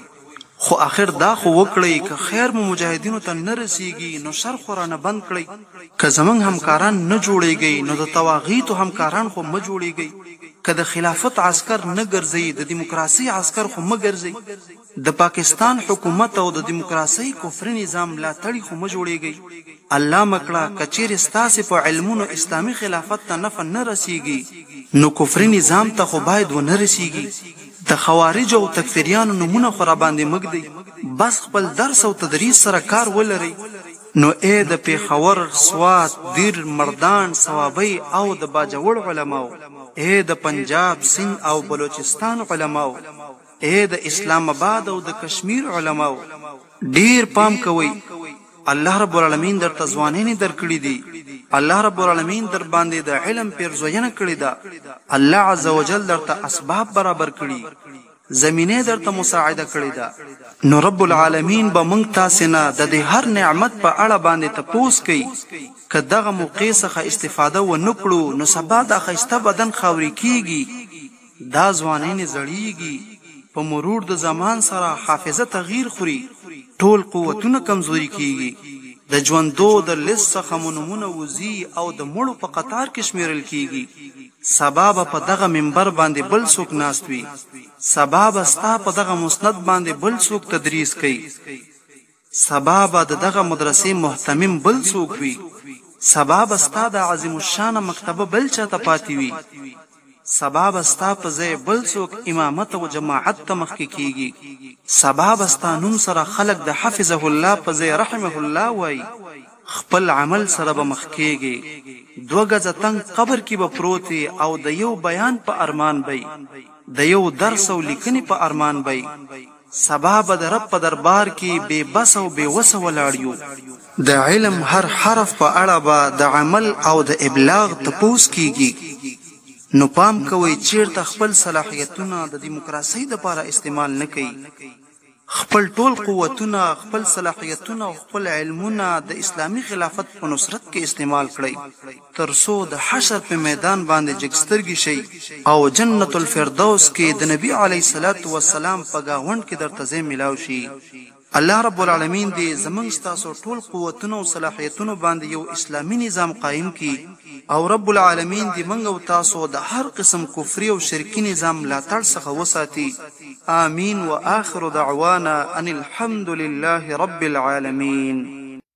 خو آخر دا خو وکړئ که خیر مو مجاهدینو ته نه رسیږي نو شر خو رانه بند کړئ، که زمونږ همکاران نه جوړیږئ نو د طواغیتو همکاران خو مه جوړیږئ، که د خلافت عسکر نه ګرځئ د دیموکراسۍ عسکر خو مه ګرځئ، د پاکستان حکومت او د دیموکراسۍ کفري نظام ملاتړي خو مه جوړیږئ. الله مکړه که چیرې ستاسې په علمونو اسلامي خلافت ته نفع نه رسیږي نو کفري نظام ته خو باید ونه رسیږي. د خوارجو او تکفیریانو نمونه خو را باندې مږدئ، بس خپل درس او تدریس سره کار ولرئ. نو ای د پیښور، سوات، دیر، مردان، صوابۍ او د باجوړ علماو، ای د پنجاب، سند او بلوچستان علماو، ای د اسلام آباد او د کشمیر علماو، ډیر پام کوئ. الله رب العالمین در ته ځوانۍ درکړي دي، الله رب العالمین در باندې د علم پیرزوینه کړې ده، الله عز وجل در ته اسباب برابر کړي، زمینه در ته مساعده کړې ده. نو رب العالمین به موږ تاسې نه د دې هر نعمت په اړه باندې تپوس کوي. که دغه موقع څخه استفاده ونه کړو نو سبا دا ښایسته بدن خاورې کیږي، دا ځوانۍ زړیږي، په مرور د زمان سره حافظه تغییر خوري، ټول قوتونه کمزوري کیږي، د ژوندو د لیست څخه مو نومونه وځي او د مړو په قطار کې شمیرل کیږي. سبا به په دغه منبر باندې بل څوک ناست وي، سبا به ستا په دغه مسند باندې بل څوک تدریس کوي، سبا به د دغه مدرسې محتمم بل څوک وي، سبا به ستا د عظیم الشانه مکتبه بل چاته پاتې وي، سبا به ستا په ځای بل څوک امامت او جماعت ته مخکې کیږي، سبا به ستا نوم سره خلق د حفظه الله په ځای رحمه الله وایي. خپل عمل سره به مخ کیږي، 2 گزه تنگ قبر کې به پروت او د یو بیان په ارمان بی، د یو درس او لیکنې په ارمان بی. سبا به د رب په دربار کې بے بس او بے وسه ولاړ یو. د علم هر حرف په اړه به د عمل او د ابلاغ تپوس کیږي. نو پام کوئ چیرته خپل صلاحیتونه د دیموکراسۍ دپاره استعمال نه کوي، خپل ټول قوتونه، خپل صلاحیتونه او خپل علمونه د اسلامي خلافت په نصرت کې استعمال کړئ، تر څو د حشر په میدان باندې جګسترګي شئ او جنت الفردوس کې د نبی علیه الصلاة والسلام په ګاونډ کې درته ځای میلاو شي. الله رب العالمین دې زمونږ ستاسو ټول قوتونو او صلاحیتونو باندې یو اسلامي نظام قائم کړي او رب العالمین دې موږ او تاسو د هر قسم کفري او شرکي نظام ملاتړ څخه وساتي. آمین. وآخر دعوانا ان الحمد لله رب العالمين.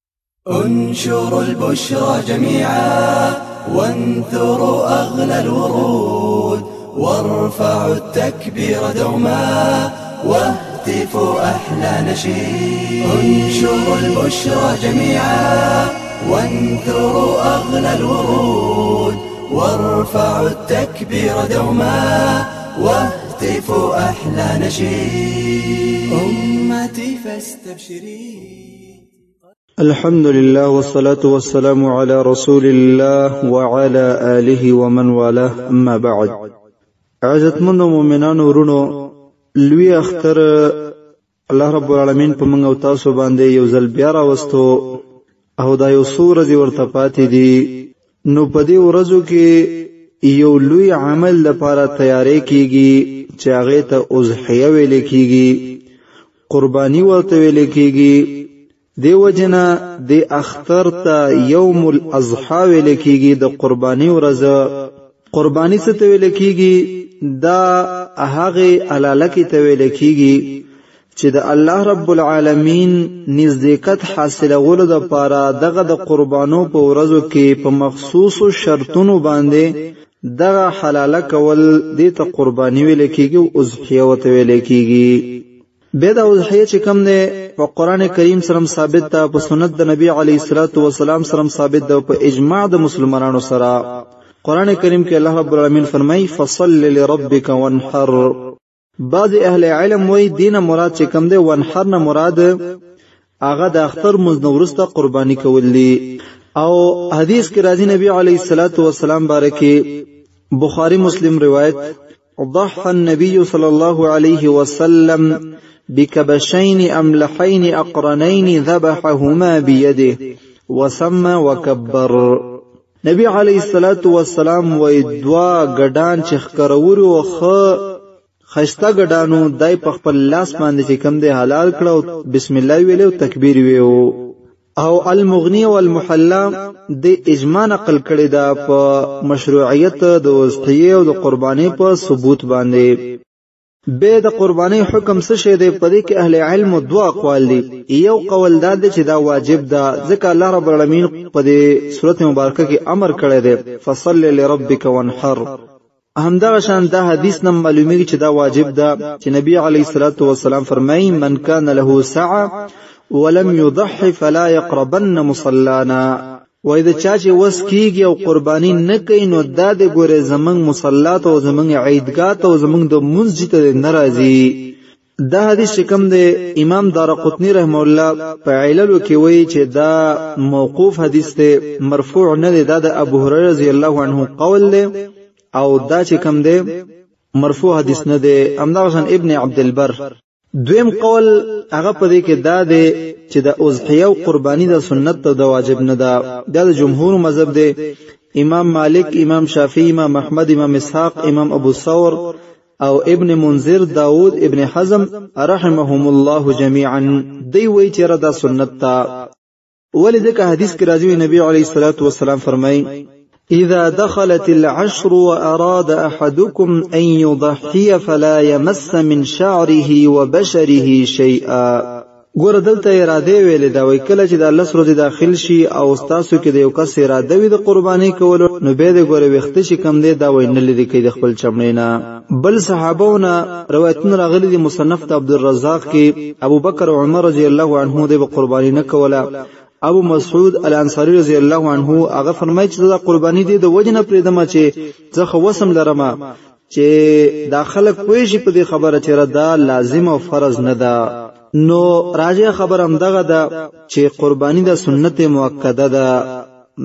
انشروا البشرى جميعا وانثروا أغلى الورود وارفعوا التكبير دوما واهتفوا أحلى نشيد. انشروا البشرى جميعا وانثروا أغلى الورود وارفعوا التكبير دوما واهتفوا أحلى نشيد. أمتي فاستبشري. الحمد لله والصلاة والسلام على رسول الله وعلى آله ومن والاه. اما بعد، عزتمند مؤمنان ورونو، لوی اختر الله رب العالمین په موږ او تاسو باندې یو ځل بیا راوستو او دا یو څو ورځې ورته پاتې دي. نو په دې ورځو کې یو لوی عمل لپاره تیاری کیږي چې هغه ته اضحیه ویل کیږي، قربانی ورته ویل کیږي. دیو جنا د اختر ته یوم الاضحى ویل کیږي، د قربانی ورځ. قربانی څه ته ویل کیږي؟ دا هغه علاله کې ته ویل کیږي چې د الله رب العالمین نزدېکت حاصلولو لپاره دغه د قربانو په ورځو کې په مخصوصو شرطونو باندې دغه حلاله کول دې ته قربانی ویل کیږي او اضحیه ورته ویل کیږي. به دا اضحیه چې کوم نه په قران کریم سره ثابت ده، په سنت د نبی علی صلوات و سلام سره ثابت ده، په اجماع د مسلمانانو سره قرآن کریم کې الله رب العالمین فرمای فصل لربک وانحر. بعض اهل علم وی دین مراد چې کوم دی وانحر نه مراد هغه د اختر مزنورسته قربانی کول دي. او حدیث کې راځي نبی علیه الصلاۃ والسلام بارکه بخاری مسلم روایت ضحى النبي صلى الله عليه وسلم بكبشين أملحين أقرنين ذبحهما بيده وسمى وكبر. نبی علیہ الصلوۃ والسلام وې دوا ګډان چې خکرورو خسته ګډانو دای په خپل لاس باندې چې کوم دی حلال کړو بسم الله ویلو تکبیر ویو. او المغنی والمحلا د اجماع نقل کړي دا په مشروعیت د وصیه او د قربانی په ثبوت باندې. به د قربانی حکم څه شه دی په دې کې اهل علم دوا اقوال دي. یو قول دا دی چې دا واجب ده ځکه الله رب العالمین په دې سورته مبارکه کې امر کړی دی فصل لربک وانحر. همدغه شان دا حدیث نم معلومیږي چې دا واجب ده چې نبی علیه الصلاۃ والسلام فرمایي من کان له سعه ولم يضحي فلا يقربن مصلانا. وای دا چا چې وس کیږي او قربانی نه کوي نو دا د ګوره زمنګ مصلات او زمنګ عیدګاه او زمنګ د مسجد ته ناراضي. دا حدیث کوم دی امام دارقطنی رحم الله په علل کې وایي چې دا موقوف حدیث دی مرفوع نه دی. دا د ابو هريره رضی الله عنه قول دی او دا چې کوم دی مرفوع حدیث نه دی. امدغه ابن عبد البر دویم قول هغه په دې کې دا دی چې د اضحیه او قربانی د سنت ته د واجب نه ده. دا د جمهور مذهب دی. امام مالک، امام شافعی، امام احمد، امام اسحاق، امام ابو ثور او ابن منذر، داود ابن حزم رحمهم الله جميعا دی وی چې را د سنت ته. ولذلك حدیث کې راځي نبی علیه الصلاۃ والسلام فرمایي إذا دخلت العشر وأراد أحدكم أن يضحي فلا يمس من شعره وبشره شيئا. ګور دلته اراده ویلې دا وای کله چې د الله سره داخل شي او تاسو کې د یو کس اراده وي د قرباني کولو نو به د ګور وخت شي کم دی دا وای نه لري کې د خپل چمړینا. بل صحابهونه روایتونه راغلي دي مصنف د عبدالرزاق کې ابو بکر او عمر رضی الله عنهم د قرباني نه کوله. ابو مسعود الانصاری رضی الله عنه هغه فرمایي چې دا قربانی دی د وجنه پرېدم چې زه خو وسم لرم چې داخله کوی شي په دې خبره چې را دا لازم او فرض نه ده. نو راجع خبر هم دغه ده چې قربانی د سنت مؤکده ده.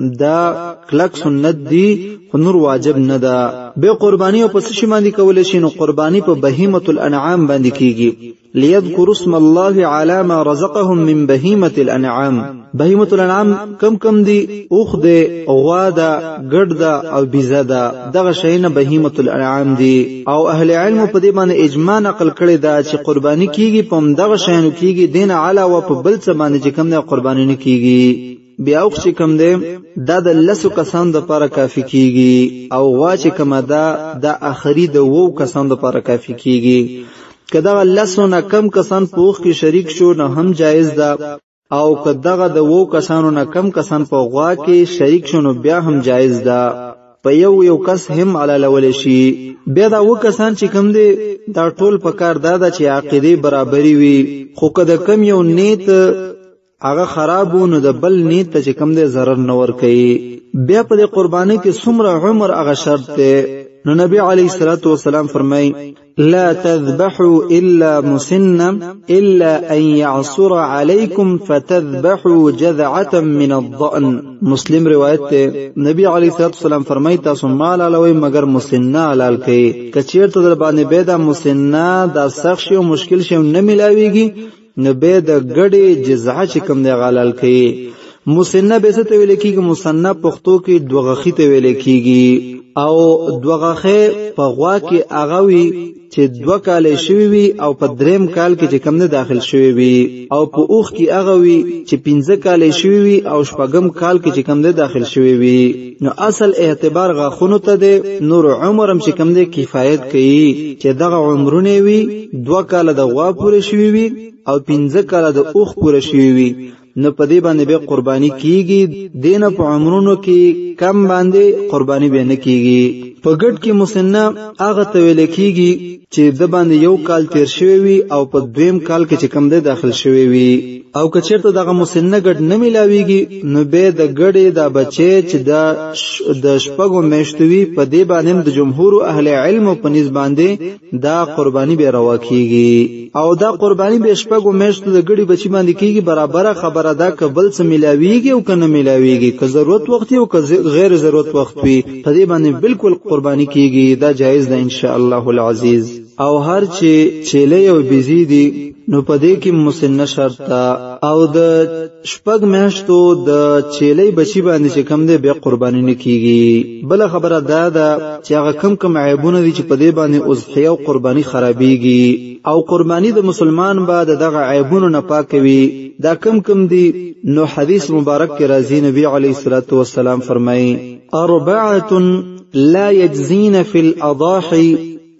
دا کلک سنت دی خو نور واجب نه ده. به قربانی او پس شي باندې کول شي نو قربانی په بهیمه الانعام باندې کیږي. ليذكر اسم الله على ما رزقهم من بهيمه الانعام. بهیمه الانعام کم دی اوخ دی غوا ده ګډ ده او بیزه ده. دغه شینه بهیمه الانعام دی او اهل علم په دې باندې اجماع نقل کړي دا چې قربانی کیږي په دغه شینو کیږي دین علاوه په بل څه باندې چې کم نه قربانی نه کیږي. بیا اوخ چې کم دی دا د لسو کسان د لپاره کافی کیږي او غوا چې کم ده د اخري د وو کسان د لپاره کافی کیږي. کدا لسو نه کم کسان په اوخ کې شریک شو نه هم جایز ده او کداغه د وو کسانو نه کم کسان په غوا کې شریک شونه بیا هم جایز ده. په یو کس هم علالول شي. بیا دا و کسان چې کم دی دا ټول په کار ده چې عقیده برابرۍ وي خو کده کم یو نیت هغه خرابونه د بل نیت ته چې کم دی zarar نه ور کوي. بیا په قربانی کې څومره عمر هغه شرط ده. نو نبی علیہ الصلوۃ والسلام فرمای لا تذبحوا الا مسنا الا ان يعصر عليكم فتذبحوا جذعه من الضأن. مسلم روایت ته نبی علیہ الصلوۃ والسلام فرمای تاسو مال علوي مگر مسنا حلال کړئ. کچیر ته در باندې به دا مسنا دا سخت شي او مشکل شي نه ملاويږي نو به د ګډي جزعه چې کوم دی حلال کړئ. مسنه به څه ته ویل کیږي؟ مسنه پښتو کې دوغخی ته ویل کیږي او دوغخه په غوا کې اغوي چې 2 کال شوی وي او په 3 کال کې چې کم نه داخل شوی وي او په اوخ کې اغوي چې 15 کال شوی وي او 4 کال کې چې کم نه داخل شوی وي. نو اصل اعتبار غاخونو ته ده. نور عمرم چې کم نه کفایت کوي چې دغه عمرونه وي 2 کال د غوا پوره شوی وي او 15 کال د اوخ پوره شوی وي. نو پدې باندې به قرباني کیږي. دینه په عمرونو کې کم باندې قرباني به نه کیږي. په ګډ کې مسنه هغه ته ویل کیږي چې د باندې 1 کال تیر شوی وي او په 2 کال کې چې کم ده داخل شوی وي او کچیرته دغه مسنه ګډ نه ملاويږي نو به د ګډې د بچي چې د شپږو میاشتوي په دې باندې د جمهور اهل علم په نسبت باندې دا قرباني به روا کیږي او دا قرباني به شپږو میاشتو د ګډې بچي باندې کیږي برابر خبره ده کبل څه ملاويږي او کنه ملاويږي که ضرورت وخت او که غیر ضرورت وخت وي په دې باندې بالکل قرباني کیږي دا جایز ده ان شاء الله العزیز او هر چیلې او بيزيدي نو پدې کې مسنه شرط او د شپږ میاشتو د چیلې بچی باندې چې کم دی به قرباني نه کیږي بل خبره ده چې هغه کم عیبونه دي چې پدې باندې اضحیه او قرباني خرابيږي او قرباني د مسلمان بعد دغه عیبونو نه پاکوي دا کم دي نو حدیث مبارک کې راځي نبی علیه الصلاۃ والسلام فرمایي 4 لا يجزين في الأضاحي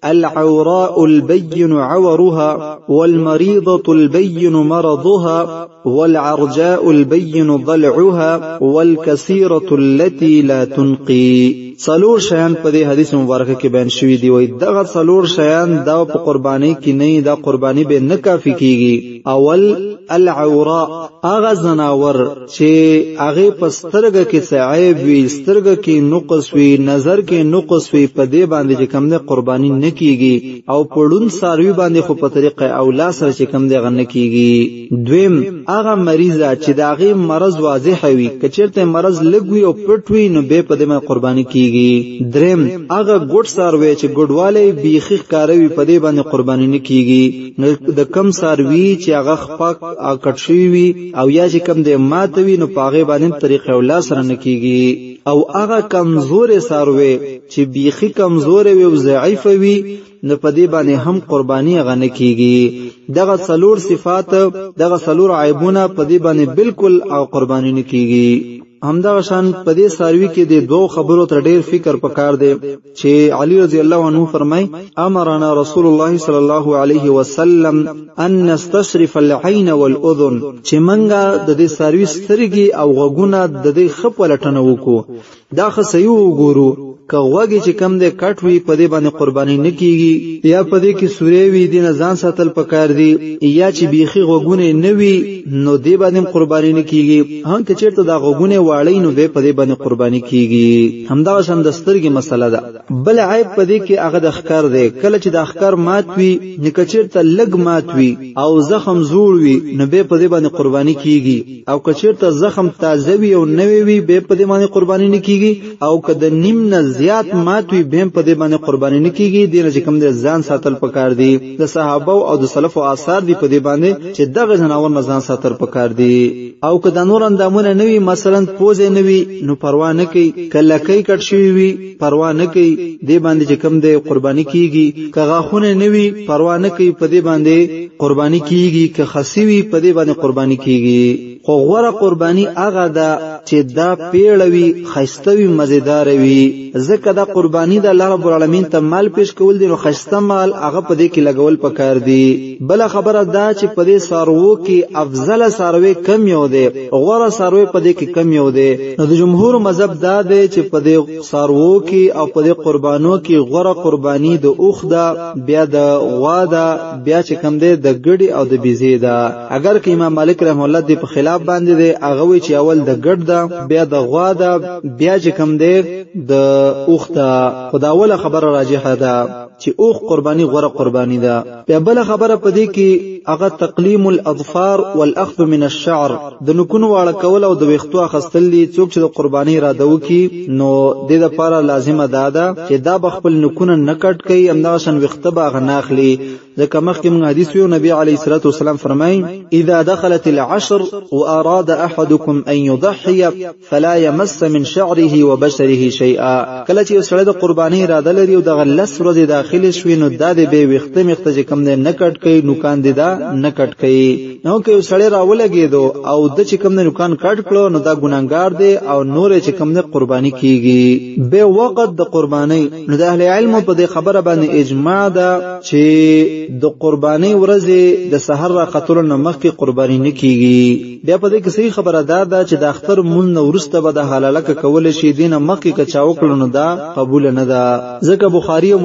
العوراء البين عورها والمريضة البين مرضها والعرجاء البين ضلعها والكثيرة التي لا تنقي څلور شیان په دې حدیث مبارکه کې بیان شوی دی وای دغه څلور شیان دا په قرباني کې نه دا قرباني به نه کافي کیږي اول العوراء اغه زناور چې هغه پسترګه کې عیب وي سترګه کې نقص وي نظر کې نقص وي په دې باندې چې کوم نه قرباني نه کیږي او پړون ساروي باندې خو په طریقه اولا سره چې کوم دی غن کیږي دویم هغه مریضه چې داغه مرض واضح وي کچرته مرض لګوي او پټوي نو به په دې باندې قرباني کیږي دریم هغه ګډ ساروي چې ګډواله بیخي کاروي په دې باندې قرباني نه کیږي د کم ساروي چې هغه خپک کټ شوی وي او یا چې کم د ماتوي نو پاغه باندې طریقه اولا سره نه کیږي او هغه کمزور ساروي چې بیخي کمزور وي او ضعیف وي نو په دې باندې هم قرباني غنه کیږي دغه څلور صفات دغه څلور عیبونه په دې باندې بالکل او قرباني نه کیږي همدا شان په دې ساروي کې د دوه خبرو تر ډیر فکر پکار دی چې علي رضی الله عنه فرمای امرنا رسول الله صلی الله علیه وسلم ان نستشرف العين والاذن چې منګه د دې ساروي سترګي او غوګونه د دې خپ ولټنه وکړو دا خصيو وګورو که وګي چې کم دې کټ وی په دې باندې قرباني نه کیږي یا په دې کې سورې وی دین ځان ساتل پکار دی یا چې بیخي غوګونه نه وی نو دې باندې قرباني نه کیږي هم که چیرته دا غوګونه واړی نو دې په دې باندې قرباني کیږي همدا شم د سترګې مسله ده بل عیب په دې کې هغه د اخکار دی کله چې د اخکار مات وی نو چیرته لګ مات وی او زخم زوړ وی نو به په دې باندې قرباني کیږي او که چیرته زخم تازه وی او نوی وی به په دې باندې قرباني نه کیږي او که د نیم نه زیات ماتوي بهم په دې باندې قرباني نه کیږي دینه چې کوم د ځان ساتل پکار دي د صحابه او د سلف او آثار دي په دې باندې چې دغه جناور نه ځان ساتل پکار دي او که د نور اندامونه نوي مثلا پوزه نوي نو پروا نه کوي کله کوي کټ شوی وي پروا نه کوي دې باندې چې کوم د قرباني کیږي که غاخونه نوي پروا نه کوي په دې باندې قرباني کیږي که خسیوي په دې باندې قرباني کیږي خو غوړه قرباني هغه ده چې دا پیړوي خيستوي مزیدار وي ځکه دا قرباني د الله رب العالمین ته مال پیش کول دي نو خسته مال هغه په دې کې لګول پکار دي بل خبره دا چې په دې سارو کې افضل ساروي کم یو دي غوړه ساروي په دې کې کم یو دي نو د جمهور مذهب دا دی چې په دې سارو کې او په دې قربانو کې غوړه قرباني د اوخ دا بیا د غوا دا بیا چې کم دی د ګډي او د بيزي دا اگر که امام مالک رحم الله دې په خلاف باندې دی هغه وی چې اول د ګډ دا بیا د غوا دا بیا چې کم دی د اوخ دا خداوله خبره راجحه ده چې اوخ قرباني غوړه قرباني ده بیا بل خبره پدې کې هغه تقلیم الاظفار والاخذ من الشعر د نکونو واړه کول او د ویختو اخستل دي څوک چې د قرباني اراده وکي نو د دې لپاره لازمه ده چې دا بخپل نکونه نکټ کوي امدا شن ویخته باغ ناخلي ځکه مخکې موږ حدیث یو نبی علیه الصلاه والسلام فرمایي اذا دخلت العشر واراد احدكم ان يضحي فلا يمس من شعره وبشره شيئا کله چې سره د قرباني اراده لري او د غلس ورځ داخله شوي نو د دې به ویخته مخته کم نه نکټ کوي نوکان دي دا نکټ کوي نو که سره راولګیدو او د چې کم نه نوکان کټ کړو نو دا ګناګار دی او نور چې کم نه قرباني کیږي به وخت د قرباني نو د اهل علم په دې خبره باندې اجماع ده چې د قرباني ورځ د سحر را خطر نه مخکې قرباني نه کیږي بیا په دې کې صحیح خبره ده چې د اختر مون نو ورسته به د حلاله کول شي دینه مخکې کچاو کړو نو دا قبول نه ده ځکه بخاری او مسلم غ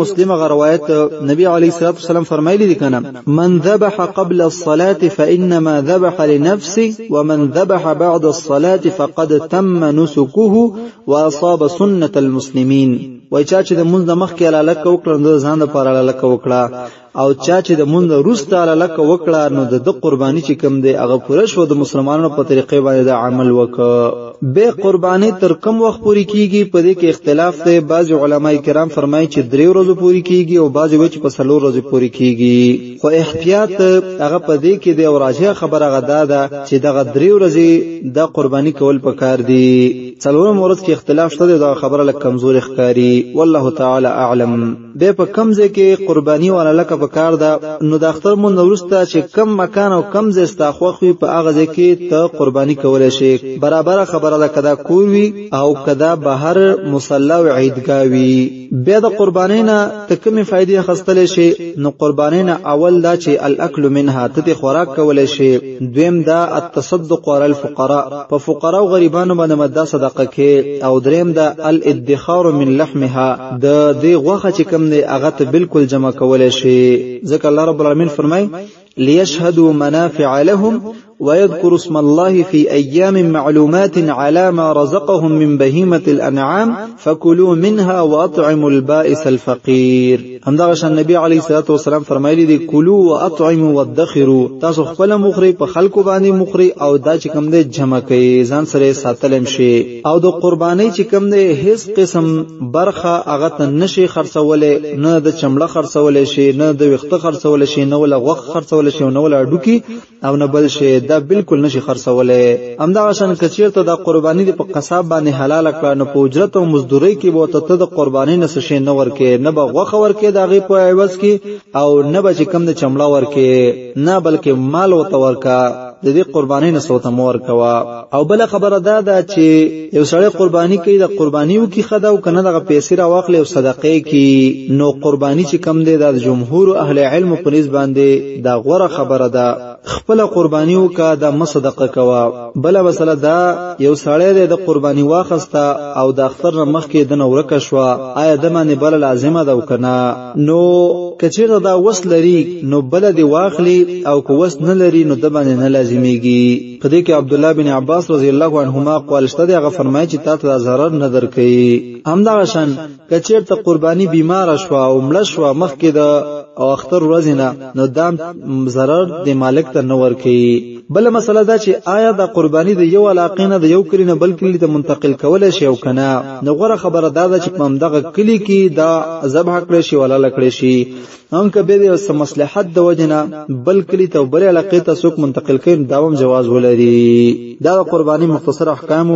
روایت نبی علیه الصلاۃ والسلام فرمایلی دي کنه من ذبح قبل الصلاة فإنما ذبح لنفسه ومن ذبح بعد الصلاة فقد تم نسكه واصاب سنة المسلمين. وای چا چې د مونږ د مخ کې لاله کوکړه نو ځان د پاره لاله کوکړه او چا چې د مونږ وروسته لاله کوکړه نو د قرباني چې کوم دی هغه پوره شو د مسلمانانو په طریقې باندې د عمل وکړه. به قرباني تر کوم وخت پوری کیږي په دې کې اختلاف دی. بعض علما کرام فرمایي چې 3 ورځې پوری کیږي او بعض وایي چې په 4 ورځې پوری کیږي. خو احتیاط هغه په دې کې دی او راجح خبره غدا ده چې دغه 3 ورځې د قرباني کول پکار دي. 4 ورځې کې اختلاف شته دا خبره لکه کمزور ښکاری. والله تعالی اعلم. به په کم ځای کې قرباني ولا لکه پکار ده نو د اختر مون ورسته چې کم مکان او کم ځای استاخوخوي په هغه ځای کې ته قرباني کولای شي. برابر خبره ده کدا کووي او کدا بهر مصلی او عیدګاه وي. به د قربانۍ نه ته کومې فائدې خستلې شي نو قربانۍ نه اول دا چې الاکل منها ته خوراک کولای شي. دویم دا التصدق على الفقراء په فقرا او غریبانو باندې مدا صدقه کې. او دریم دا الادخار من لحمها د دې غوخه چې کوم دی هغه ته بالکل جمع کولای شي. ځکه الله رب العالمین فرمای ليشهدوا منافع لهم ويذكر اسم الله في أيام معلومات على ما رزقهم من بهيمة الأنعام فكلوا منها وأطعموا البائس الفقير. همدغه نبی علیه الصلاة والسلام فرمایلی دی کلوا واطعموا وادخروا. تاسو خپل مخری په خلکو باندې مخری او دا چې کوم دی جمع کوي ځان سره ساتلم شي. او د قربانی چې کوم دی هیڅ قسم برخه هغه ته نشي خرڅولې، نه د چمړه خرڅولې شي، نه د وخت خرڅولې شي، نه ولا غوښ خرڅولې شي، نه ولا ډوکی او نه بل شي. دا بالکل نشي خرڅولې. همدغه شان کچیرته د قربانی دی په قصاب باندې حلال کړه نو په اجرت او مزدوري کې به ته د قربانی نه څه نه ورکې، نه به غوښه ورکې دغه په عوض کې او نه به چې کم د چمړه ورکې، نه بلکې مال وته ورکا. د دې قربانی نه سوته مور کوا. او بل خبره ده چې یو سړی قربانی کوي د قربانیو کې خدا او کنه دغه پیسې را واخلې او صدقې کې نو قربانی چې کم دی د جمهور اهل علم په نسبت باندې دا غوړه خبره ده. خپل قربانیو کا د مصدقه کوا. بل مسله دا یو سړی د قربانی واخسته او د اختر مخ کې د نورکه شو آیا د باندې بل لازمه ده وکنه؟ نو کچیرته دا وس لري نو بل دی واخلی او کو وس نه لري نو د باندې نه لازمیږي. په دې کې عبد الله بن عباس رضی الله عنهما قال شته هغه فرمایي چې تاسو د zarar نه درکې. همدا شان کچیرته قربانی بیمار شو او مړ شو مخ کې د او اختر ورځ نه نو دام zarar د مالک ته نه ورکې. بل مسله دا چې آیا د قربانی د یو علاقې نه د یو کلی نه بل کلی ته منتقل کول شي او کنه؟ نو غوړه خبره دا چې په همدغه کلی کې دا ذبح کړی شي ولا لکړی شي. هم که به د مصلحت د وجنه بل کلی ته بل علاقې ته څوک منتقل کړي داوم جواز ولري. دا قربانی مختصر احکام.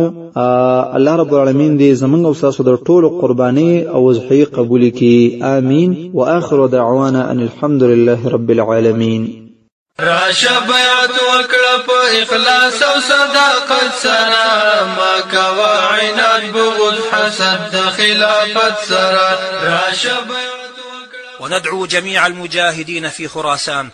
الله رب العالمین دې زمونږ او تاسو د ټولو قربانی او ضحیه قبول کړي. امين. واخر دعوانا ان الحمد لله رب العالمين. راشه بیعت وکړه په اخلاص او صداقت سره، ما کوه عناد بغض حسد د خلافت سره. راشه بیعت وکړه. وندعو جميع المجاهدين في خراسان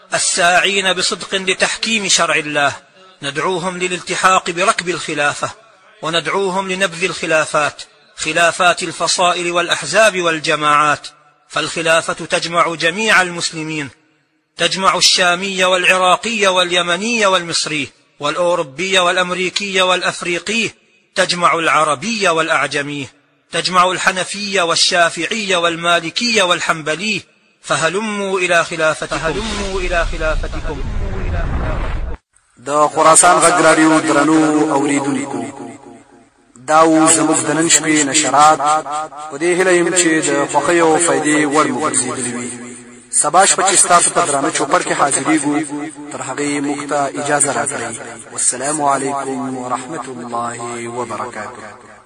الساعين بصدق لتحكيم شرع الله، ندعوهم للالتحاق بركب الخلافة، وندعوهم لنبذ الخلافات، خلافات الفصائل والأحزاب والجماعات، فالخلافة تجمع جميع المسلمين، تجمع الشامي والعراقي واليمني والمصري والأوروبي والأمريكي والأفريقي، تجمع العربي والأعجمي، تجمع الحنفي والشافعي والمالكي والحنبلي. فهلموا إلى خلافتكم. دا خراسان غږ راډیو درنو اوریدونکو، دا و زموږ د نن شپې نشرات. په دې هیله یم چې د خوښۍ او فایدې وړ مو ګرځېدلي وي. سبا شپه چې ستاسو په درانه چوپړ کې حاضرېږو تر هغې موږ ته اجازه راکړئ. والسلام علیکم ورحمة الله وبرکاته.